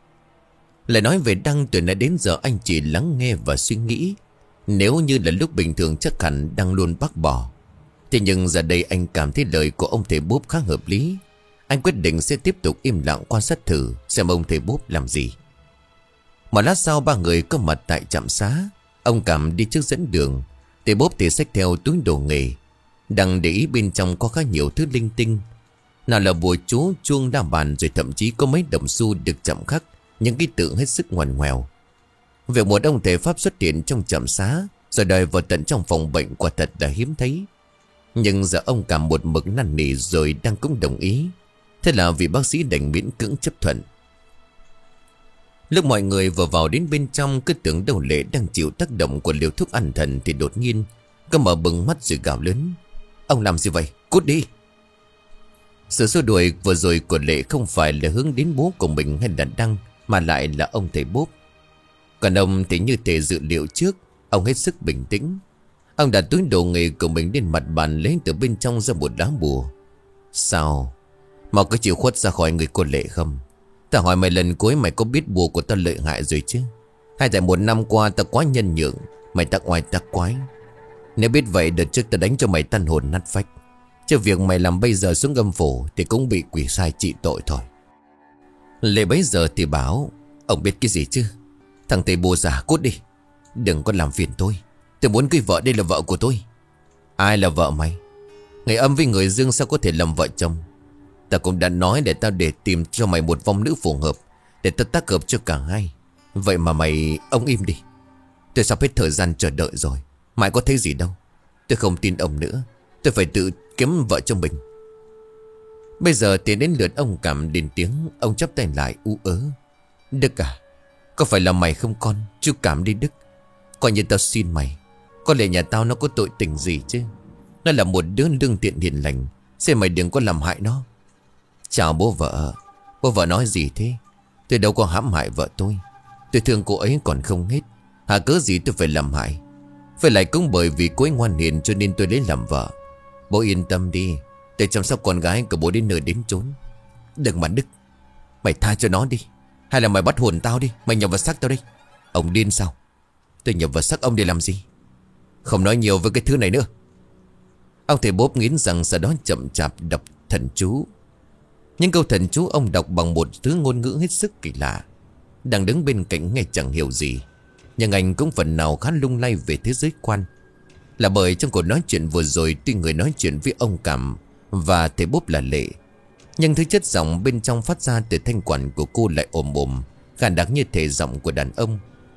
Lại nói về Đăng, từ nãy đến giờ anh chỉ lắng nghe và suy nghĩ. Nếu như là lúc bình thường chắc hẳn Đăng luôn bác bỏ. Thế nhưng giờ đây anh cảm thấy lời của ông thầy Bốp khá hợp lý. Anh quyết định sẽ tiếp tục im lặng quan sát thử xem ông thầy Bốp làm gì. Một lát sau ba người có mặt tại trạm xá. Ông Cảm đi trước dẫn đường, thầy Bốp thì xách theo túi đồ nghề. Đăng để ý bên trong có khá nhiều thứ linh tinh. Nào là bùa chú, chuông la bàn, rồi thậm chí có mấy đồng xu được chạm khắc những ký tự hết sức ngoằn ngoèo. Việc một ông thầy Pháp xuất hiện trong trạm xá rồi đòi vào tận trong phòng bệnh quả thật là hiếm thấy. Nhưng giờ ông Cảm một mực năn nỉ rồi Đăng cũng đồng ý. Thế là vị bác sĩ đành miễn cưỡng chấp thuận. Lúc mọi người vừa vào đến bên trong, cứ tưởng Đầu Lệ đang chịu tác động của liều thuốc an thần, thì đột nhiên có mở bừng mắt rồi gào lớn: "Ông làm gì vậy? Cút đi!" Sự xua đuổi vừa rồi của Lệ không phải là hướng đến bố của mình hay là Đăng, mà lại là ông thầy Bốp. Còn ông thì như thể dự liệu trước. Ông hết sức bình tĩnh. Ông đặt túi đồ nghề của mình lên mặt bàn, lấy từ bên trong ra một lá bùa. "Sao? Mau có chịu khuất ra khỏi người cô Lệ không? Ta hỏi mày lần cuối mày có biết bùa của ta lợi hại rồi chứ? Hay tại một năm qua ta quá nhân nhượng, mày ta oai ta quái? Nếu biết vậy đợt trước ta đánh cho mày tan hồn nát phách. Chứ việc mày làm bây giờ xuống âm phủ thì cũng bị quỷ sai trị tội thôi." Lệ bấy giờ thì bảo: "Ông biết cái gì chứ? Thằng thầy bùa giả, cút đi. Đừng có làm phiền tôi. Tôi muốn cưới vợ, đây là vợ của tôi." "Ai là vợ mày? Người âm với người dương sao có thể làm vợ chồng? Ta cũng đã nói để tao để tìm cho mày một vong nữ phù hợp, để tao tác hợp cho cả hai. Vậy mà mày..." "Ông im đi. Tôi sắp hết thời gian chờ đợi rồi. Mày có thấy gì đâu. Tôi không tin ông nữa. Tôi phải tự kiếm vợ cho mình. Bây giờ thì đến lượt ông Cảm đến tiếng. Ông chắp tay lại ú ớ. Đức à, có phải là mày không con? Chú Cảm đi Đức. Coi như tao xin mày. Có lẽ nhà tao nó có tội tình gì chứ. Nó là một đứa lương thiện hiền lành. Xin mày đừng có làm hại nó. Chào bố vợ. Bố vợ nói gì thế? Tôi đâu có hãm hại vợ tôi. Tôi thương cô ấy còn không hết. Hả cớ gì tôi phải làm hại? Phải lại cũng bởi vì cô ấy ngoan hiền cho nên tôi lấy làm vợ. Bố yên tâm đi. Tôi chăm sóc con gái của bố đến nơi đến chốn. Đừng mà Đức, mày tha cho nó đi. Hay là mày bắt hồn tao đi. Mày nhập vào xác tao đi. Ông điên sao? Tôi nhập vào xác ông để làm gì? Không nói nhiều với cái thứ này nữa. Ông thầy bốp nghiến rằng sau đó chậm chạp đọc thần chú. Nhưng câu thần chú ông đọc bằng một thứ ngôn ngữ hết sức kỳ lạ. Đang đứng bên cạnh nghe chẳng hiểu gì, nhưng anh cũng phần nào khá lung lay về thế giới quan. Là bởi trong cuộc nói chuyện vừa rồi, tuy người nói chuyện với ông Cảm và thầy bốp là Lệ, nhưng thứ chất giọng bên trong phát ra từ thanh quản của cô lại ồm ồm, khàn đặc như thể giọng của đàn ông.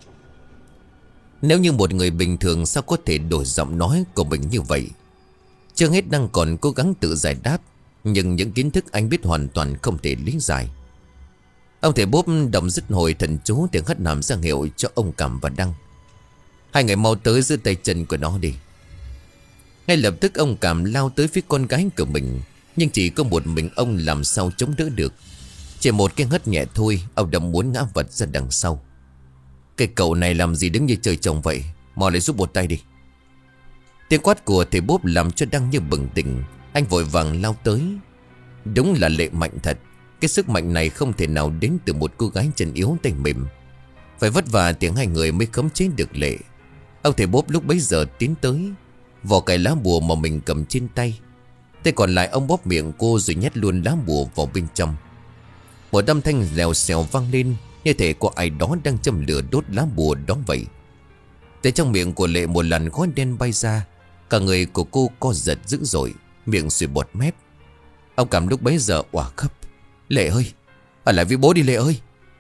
Nếu như một người bình thường sao có thể đổi giọng nói của mình như vậy? Chưa hết đang còn cố gắng tự giải đáp, nhưng những kiến thức anh biết hoàn toàn không thể lý giải. Ông thầy bốp đọc dứt hồi thần chú thì hất hàm ra hiệu cho ông Cảm và Đăng. Hai người mau tới giữ tay chân của nó đi. Ngay lập tức ông Cảm lao tới phía con gái của mình, nhưng chỉ có một mình ông làm sao chống đỡ được. Chỉ một cái hất nhẹ thôi, ông đã muốn ngã vật ra đằng sau. Cái cậu này làm gì đứng như trời trồng vậy? Mau lại giúp một tay đi. Tiếng quát của thầy bốp làm cho Đăng như bừng tỉnh. Anh vội vàng lao tới. Đúng là Lệ mạnh thật. Cái sức mạnh này không thể nào đến từ một cô gái chân yếu tay mềm. Phải vất vả tiếng hai người mới khống chế được Lệ. Ông thầy bốp lúc bấy giờ tiến tới, vò cái lá bùa mà mình cầm trên tay. Tay còn lại ông bóp miệng cô rồi nhét luôn lá bùa vào bên trong. Một âm thanh lèo xèo vang lên, như thể có ai đó đang châm lửa đốt lá bùa đó vậy. Từ trong miệng của Lệ một làn khói đen bay ra. Cả người của cô co giật dữ dội, miệng sùi bọt mép. Ông Cảm lúc bấy giờ òa khóc. Lệ ơi, ở lại với bố đi Lệ ơi.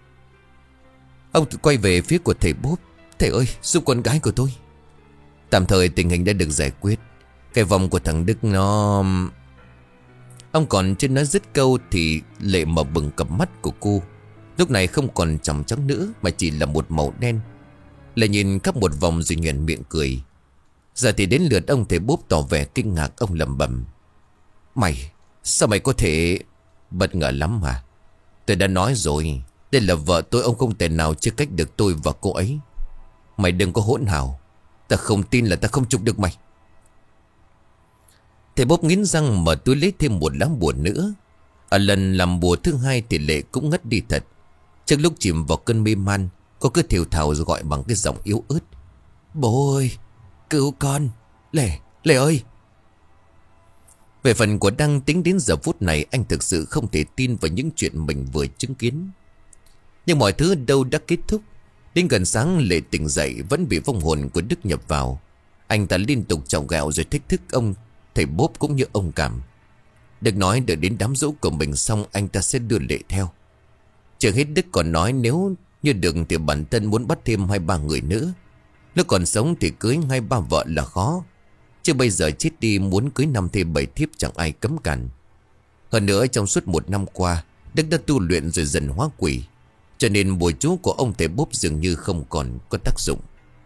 Ông quay về phía của thầy bốp. Thầy ơi, giúp con gái của tôi. Tạm thời tình hình đã được giải quyết. Cái vòng của thằng Đức nó... Ông còn chưa nói dứt câu thì Lệ mở bừng cặp mắt của cô. Lúc này không còn tròng trắng nữa, mà chỉ là một màu đen. Lệ nhìn khắp một vòng rồi nhoẻn miệng cười. Giờ thì đến lượt ông thầy bốp tỏ vẻ kinh ngạc. Ông lẩm bẩm. Mày, sao mày có thể... Bất ngờ lắm mà. Tôi đã nói rồi, đây là vợ tôi, ông không thể nào chia cách được tôi và cô ấy. Mày đừng có hỗn hào. Ta không tin là ta không chụp được mày. Thầy bốp nghiến răng mở túi lấy thêm một lá bùa nữa. Ở lần làm bùa thứ hai thì Lệ cũng ngất đi thật. Trước lúc chìm vào cơn mê man, cô cứ thều thào rồi gọi bằng cái giọng yếu ớt. Bố ơi, cứu con. Lệ, Lệ ơi. Về phần của Đăng, tính đến giờ phút này anh thực sự không thể tin vào những chuyện mình vừa chứng kiến. Nhưng mọi thứ đâu đã kết thúc. Đến gần sáng Lệ tỉnh dậy vẫn bị vong hồn của Đức nhập vào. Anh ta liên tục chọc ghẹo rồi thách thức ông thầy bốp cũng như ông Cảm. Đức nói đợi đến đám giỗ của mình xong anh ta sẽ đưa Lệ theo. Chưa hết Đức còn nói nếu như được thì bản thân muốn bắt thêm hai ba người nữa. Lúc còn sống thì cưới hai ba vợ là khó, chứ bây giờ chết đi muốn cưới năm thêm bảy thiếp chẳng ai cấm cản. Hơn nữa trong suốt một năm qua Đức đã tu luyện rồi dần hóa quỷ, cho nên bùa chú của ông thầy bốp dường như không còn có tác dụng.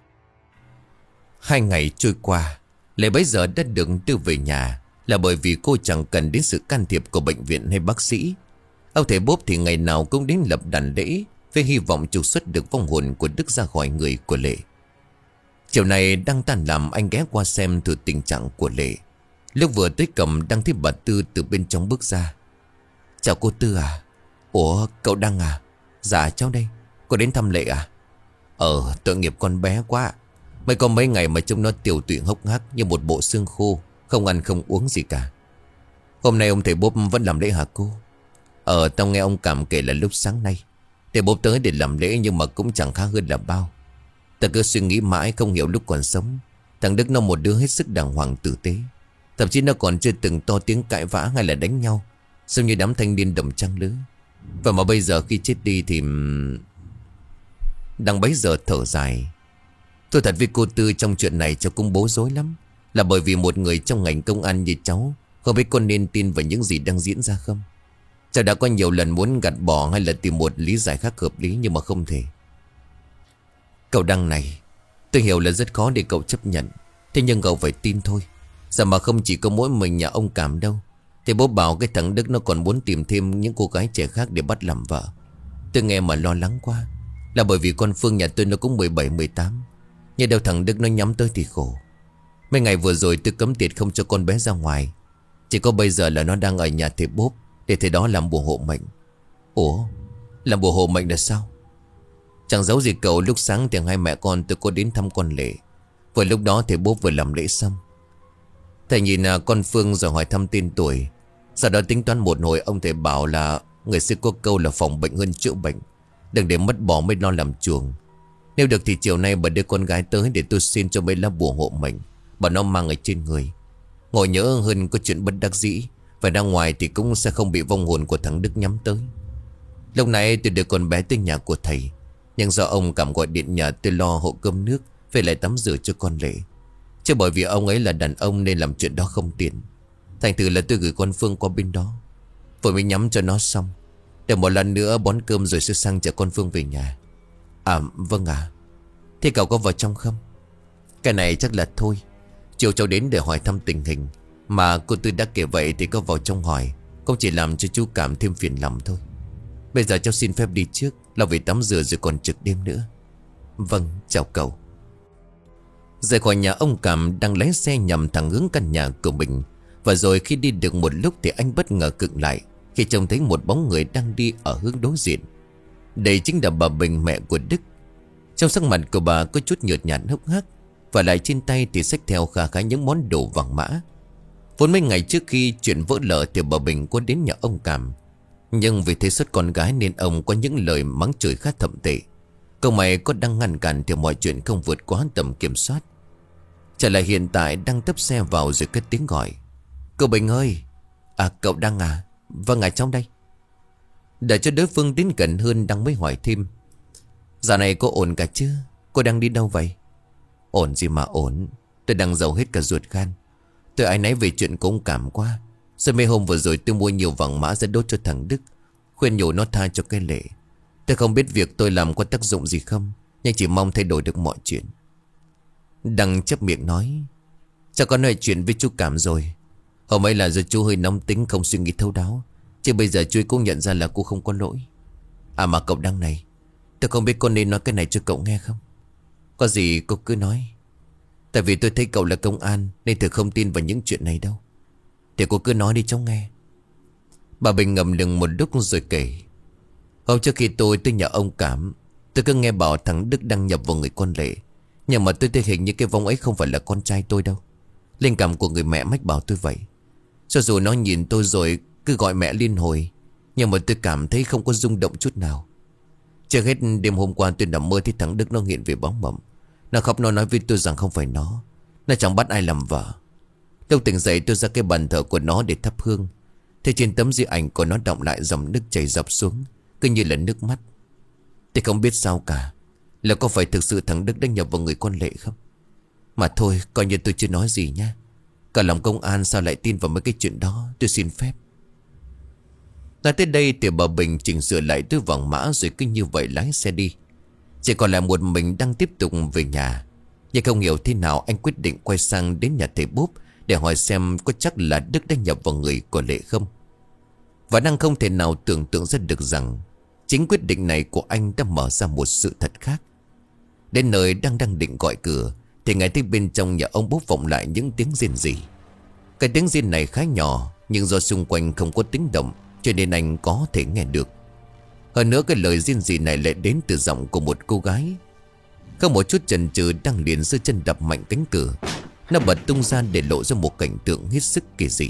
Hai ngày trôi qua, Lệ bấy giờ đã được đưa về nhà, là bởi vì cô chẳng cần đến sự can thiệp của bệnh viện hay bác sĩ. Ông thầy bốp thì ngày nào cũng đến lập đàn lễ, với hy vọng trục xuất được vong hồn của Đức ra khỏi người của Lệ. Chiều này đang tan làm, anh ghé qua xem thử tình trạng của Lệ. Lúc vừa tới cổng đang thấy bà Tư từ bên trong bước ra. Chào cô Tư à? Ủa cậu Đăng à? Dạ cháu đây. Cô đến thăm Lệ à? Ờ tội nghiệp con bé quá. Mới có mấy ngày mà trông nó tiều tụy hốc hác như một bộ xương khô, không ăn không uống gì cả. Hôm nay ông thầy bốp vẫn làm lễ hả cô? Ờ tao nghe ông Cảm kể là lúc sáng nay thầy bốp tới để làm lễ, nhưng mà cũng chẳng khá hơn là bao. Ta cứ suy nghĩ mãi không hiểu lúc còn sống thằng Đức nó một đứa hết sức đàng hoàng tử tế. Thậm chí nó còn chưa từng to tiếng cãi vã hay là đánh nhau, giống như đám thanh niên đồng trang lứa. Và mà bây giờ khi chết đi thì... Đang bấy giờ thở dài. Tôi thật với cô Tư, trong chuyện này cháu cũng bối rối lắm. Là bởi vì một người trong ngành công an như cháu không biết con nên tin vào những gì đang diễn ra không? Cháu đã có nhiều lần muốn gạt bỏ hay là tìm một lý giải khác hợp lý, nhưng mà không thể. Cậu Đăng này, tôi hiểu là rất khó để cậu chấp nhận, thế nhưng cậu phải tin thôi. Giờ mà không chỉ có mỗi mình nhà ông Cảm đâu, thì bố bảo cái thằng Đức nó còn muốn tìm thêm những cô gái trẻ khác để bắt làm vợ. Tôi nghe mà lo lắng quá. Là bởi vì con Phương nhà tôi nó cũng mười bảy mười tám, nhưng đâu thằng Đức nó nhắm tới thì khổ. Mấy ngày vừa rồi tôi cấm tiệt không cho con bé ra ngoài. Chỉ có bây giờ là nó đang ở nhà thầy Bốp, để thầy đó làm bùa hộ mệnh. Ủa, làm bùa hộ mệnh là sao? Chẳng giấu gì cậu, lúc sáng thì hai mẹ con tôi có đến thăm con Lệ. Vừa lúc đó thầy Bốp vừa làm lễ xong. Thầy nhìn à, con Phương rồi hỏi thăm tên tuổi. Sau đó tính toán một hồi, ông thầy bảo là người xưa có câu là phòng bệnh hơn chữa bệnh. Đừng để mất bỏ mới lo làm chuồng. Nếu được thì chiều nay bà đưa con gái tới để tôi xin cho mấy lá bùa hộ mệnh, bà nó mang ở trên người. Ngồi nhớ hơn có chuyện bất đắc dĩ, và ra ngoài thì cũng sẽ không bị vong hồn của thằng Đức nhắm tới. Lúc nãy tôi đưa con bé tới nhà của thầy, nhưng do ông Cảm gọi điện nhờ tôi lo hộ cơm nước, về lại tắm rửa cho con Lệ. Chứ bởi vì ông ấy là đàn ông nên làm chuyện đó không tiện. Thành thử là tôi gửi con Phương qua bên đó, vừa mới nhắm cho nó xong, để một lần nữa bón cơm rồi sẽ sang chở con Phương về nhà. À vâng ạ. À. Thế cậu có vào trong không? Cái này chắc là thôi. Chiều cháu đến để hỏi thăm tình hình, mà cô Tư đã kể vậy thì có vào trong hỏi, không chỉ làm cho chú Cảm thêm phiền lòng thôi. Bây giờ cháu xin phép đi trước, là về tắm rửa rồi còn trực đêm nữa. Vâng, chào cậu. Rời khỏi nhà ông Cảm, đang lái xe nhằm thẳng hướng căn nhà của mình. Và rồi khi đi được một lúc thì anh bất ngờ khựng lại khi trông thấy một bóng người đang đi ở hướng đối diện. Đây chính là bà Bình, mẹ của Đức. Trong sắc mặt của bà có chút nhợt nhạt hốc hác, và lại trên tay thì xách theo khá khá những món đồ vàng mã. Vốn mấy ngày trước khi chuyện vỡ lở thì bà Bình có đến nhà ông Cảm, nhưng vì thấy xuất con gái nên ông có những lời mắng chửi khá thậm tệ. Cậu mày có đang ngăn cản thì mọi chuyện không vượt quá tầm kiểm soát. Trở lại hiện tại đang tấp xe vào rồi cất tiếng gọi. Cậu Bình ơi. À cậu Đăng à? Vâng ở trong đây. Để cho đối phương đến gần hơn, Đăng mới hỏi thêm. Dạo này cô ổn cả chứ? Cô đang đi đâu vậy? Ổn gì mà ổn. Tôi đang giàu hết cả ruột gan. Tôi áy náy về chuyện của ông Cảm quá. Rồi mấy hôm vừa rồi tôi mua nhiều vàng mã ra đốt cho thằng Đức, khuyên nhủ nó tha cho cái Lệ. Tôi không biết việc tôi làm có tác dụng gì không, nhưng chỉ mong thay đổi được mọi chuyện. Đăng chép miệng nói. Cháu có nói chuyện với chú Cảm rồi. Hôm ấy là do chú hơi nóng tính, không suy nghĩ thấu đáo, chứ bây giờ chú cũng nhận ra là cô không có lỗi. À mà cậu Đăng này, tôi không biết con nên nói cái này cho cậu nghe không? Có gì cô cứ nói. Tại vì tôi thấy cậu là công an nên tôi không tin vào những chuyện này đâu. Thì cô cứ nói đi cháu nghe. Bà Bình ngậm lưng một lúc rồi kể. Hôm trước khi tôi tới nhà ông Cảm, tôi cứ nghe bảo thằng Đức đăng nhập vào người con Lệ, nhưng mà tôi thấy hình như cái vong ấy không phải là con trai tôi đâu. Linh cảm của người mẹ mách bảo tôi vậy. Cho dù nó nhìn tôi rồi cứ gọi mẹ liên hồi, nhưng mà tôi cảm thấy không có rung động chút nào. Chưa hết đêm hôm qua tôi nằm mơ thấy thằng Đức nó nghiện về bóng mộng. Nó khóc, nó nói với tôi rằng không phải nó, nó chẳng bắt ai làm vợ. Lúc tỉnh dậy tôi ra cái bàn thờ của nó để thắp hương, thì trên tấm di ảnh của nó đọng lại dòng nước chảy dọc xuống, cứ như là nước mắt. Tôi không biết sao cả, là có phải thực sự thằng Đức đã nhập vào người con Lệ không? Mà thôi, coi như tôi chưa nói gì nha. Cả lòng công an sao lại tin vào mấy cái chuyện đó, tôi xin phép. Nói tới đây thì bà Bình chỉnh sửa lại túi vàng mã rồi cứ như vậy lái xe đi. Chỉ còn lại một mình đang tiếp tục về nhà. Nhưng không hiểu thế nào anh quyết định quay sang đến nhà thầy Bốp để hỏi xem có chắc là Đức đã nhập vào người của Lệ không. Và đang không thể nào tưởng tượng ra được rằng chính quyết định này của anh đã mở ra một sự thật khác. Đến nơi đang đang định gọi cửa thì nghe thấy bên trong nhà ông Bốp vọng lại những tiếng rên rỉ. Cái tiếng rên này khá nhỏ, nhưng do xung quanh không có tiếng động cho nên anh có thể nghe được. Hơn nữa cái lời rên rỉ này lại đến từ giọng của một cô gái. Không một chút chần chừ, đang liền giơ chân đập mạnh cánh cửa. Nó bật tung ra để lộ ra một cảnh tượng hết sức kỳ dị.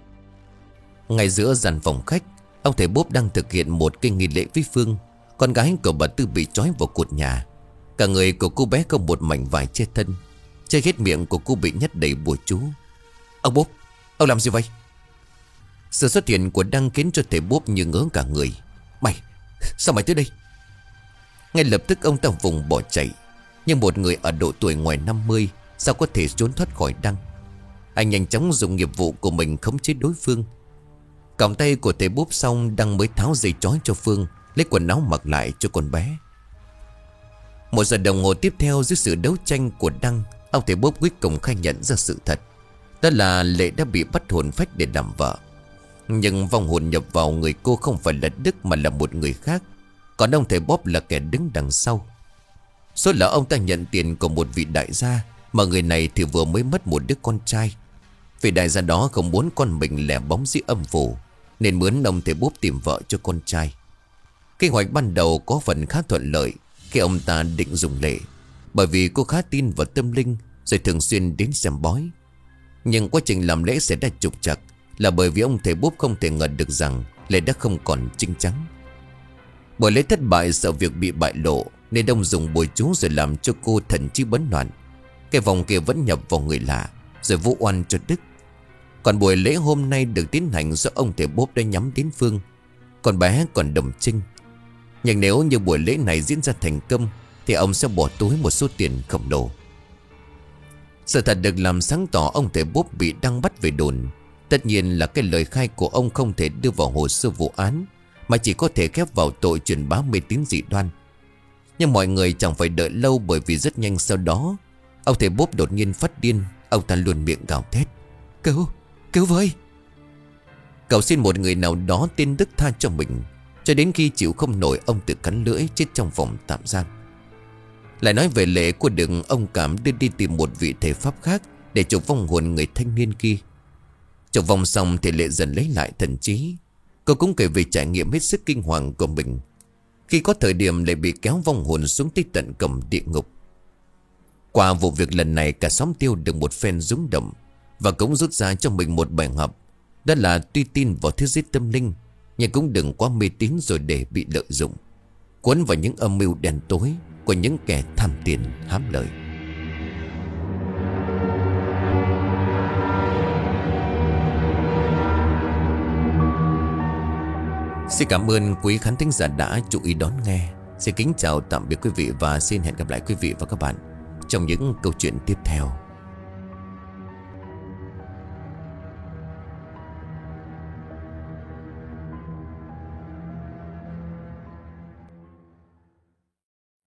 Ngay giữa gian phòng khách, ông thầy Bốp đang thực hiện một cái nghi lễ với Phương, con gái của bà Tư bị trói vào cột nhà. Cả người của cô bé có một mảnh vải che thân, che hết miệng của cô bị nhét đầy bùa chú. Ông Bốp, ông làm gì vậy? Sự xuất hiện của Đăng khiến cho thầy Bốp như ngớ cả người. Mày, sao mày tới đây? Ngay lập tức ông ta vùng bỏ chạy. Nhưng một người ở độ tuổi ngoài năm mươi sao có thể trốn thoát khỏi Đăng? Anh nhanh chóng dùng nghiệp vụ của mình khống chế đối phương. Còng tay của thầy Bốp xong, Đăng mới tháo dây trói cho Phương, lấy quần áo mặc lại cho con bé. Một giờ đồng hồ tiếp theo, dưới sự đấu tranh của Đăng, ông thầy Bốp cuối cùng khai nhận ra sự thật. Đó là Lệ đã bị bắt hồn phách để làm vợ. Nhưng vong hồn nhập vào người cô không phải là Đức mà là một người khác. Còn ông thầy Bóp là kẻ đứng đằng sau. Số là ông ta nhận tiền của một vị đại gia, mà người này thì vừa mới mất một đứa con trai. Vị đại gia đó không muốn con mình lẻ bóng dưới âm phủ, nên mướn ông thầy Bóp tìm vợ cho con trai. Kế hoạch ban đầu có phần khá thuận lợi khi ông ta định dùng Lệ, bởi vì cô khá tin vào tâm linh, rồi thường xuyên đến xem bói. Nhưng quá trình làm lễ sẽ ra trục trặc là bởi vì ông thầy Bóp không thể ngờ được rằng Lệ đã không còn trinh trắng. Buổi lễ thất bại, sợ việc bị bại lộ, nên ông dùng bùa chú rồi làm cho cô thần trí bấn loạn. Cái vòng kia vẫn nhập vào người lạ, rồi vu oan cho Đức. Còn buổi lễ hôm nay được tiến hành do ông thầy Bóp đã nhắm đến Phương, còn bé còn đồng trinh. Nhưng nếu như buổi lễ này diễn ra thành công thì ông sẽ bỏ túi một số tiền khổng lồ. Sự thật được làm sáng tỏ, ông thầy Bóp bị Đăng bắt về đồn. Tất nhiên là cái lời khai của ông không thể đưa vào hồ sơ vụ án, mà chỉ có thể khép vào tội truyền bá mê tín dị đoan. Nhưng mọi người chẳng phải đợi lâu, bởi vì rất nhanh sau đó ông thầy Bóp đột nhiên phát điên. Ông ta luôn miệng gào thét: Cứu, cứu với! Cậu xin một người nào đó tên Đức tha cho mình. Cho đến khi chịu không nổi, ông tự cắn lưỡi chết trong phòng tạm giam. Lại nói về Lệ, cô được ông Cảm đưa đi tìm một vị thầy pháp khác để chụp vong hồn người thanh niên kia. Chụp vong xong thì Lệ dần lấy lại thần trí. Cô cũng kể về trải nghiệm hết sức kinh hoàng của mình khi có thời điểm Lệ bị kéo vong hồn xuống tới tận cổng địa ngục. Qua vụ việc lần này, cả xóm Tiêu được một phen rúng động, và cũng rút ra cho mình một bài học. Đó là tuy tin vào thế giới tâm linh, nhưng cũng đừng quá mê tín rồi để bị lợi dụng, cuốn vào những âm mưu đen tối của những kẻ tham tiền hám lợi. Xin cảm ơn quý khán thính giả đã chú ý đón nghe. Xin kính chào tạm biệt quý vị, và xin hẹn gặp lại quý vị và các bạn trong những câu chuyện tiếp theo.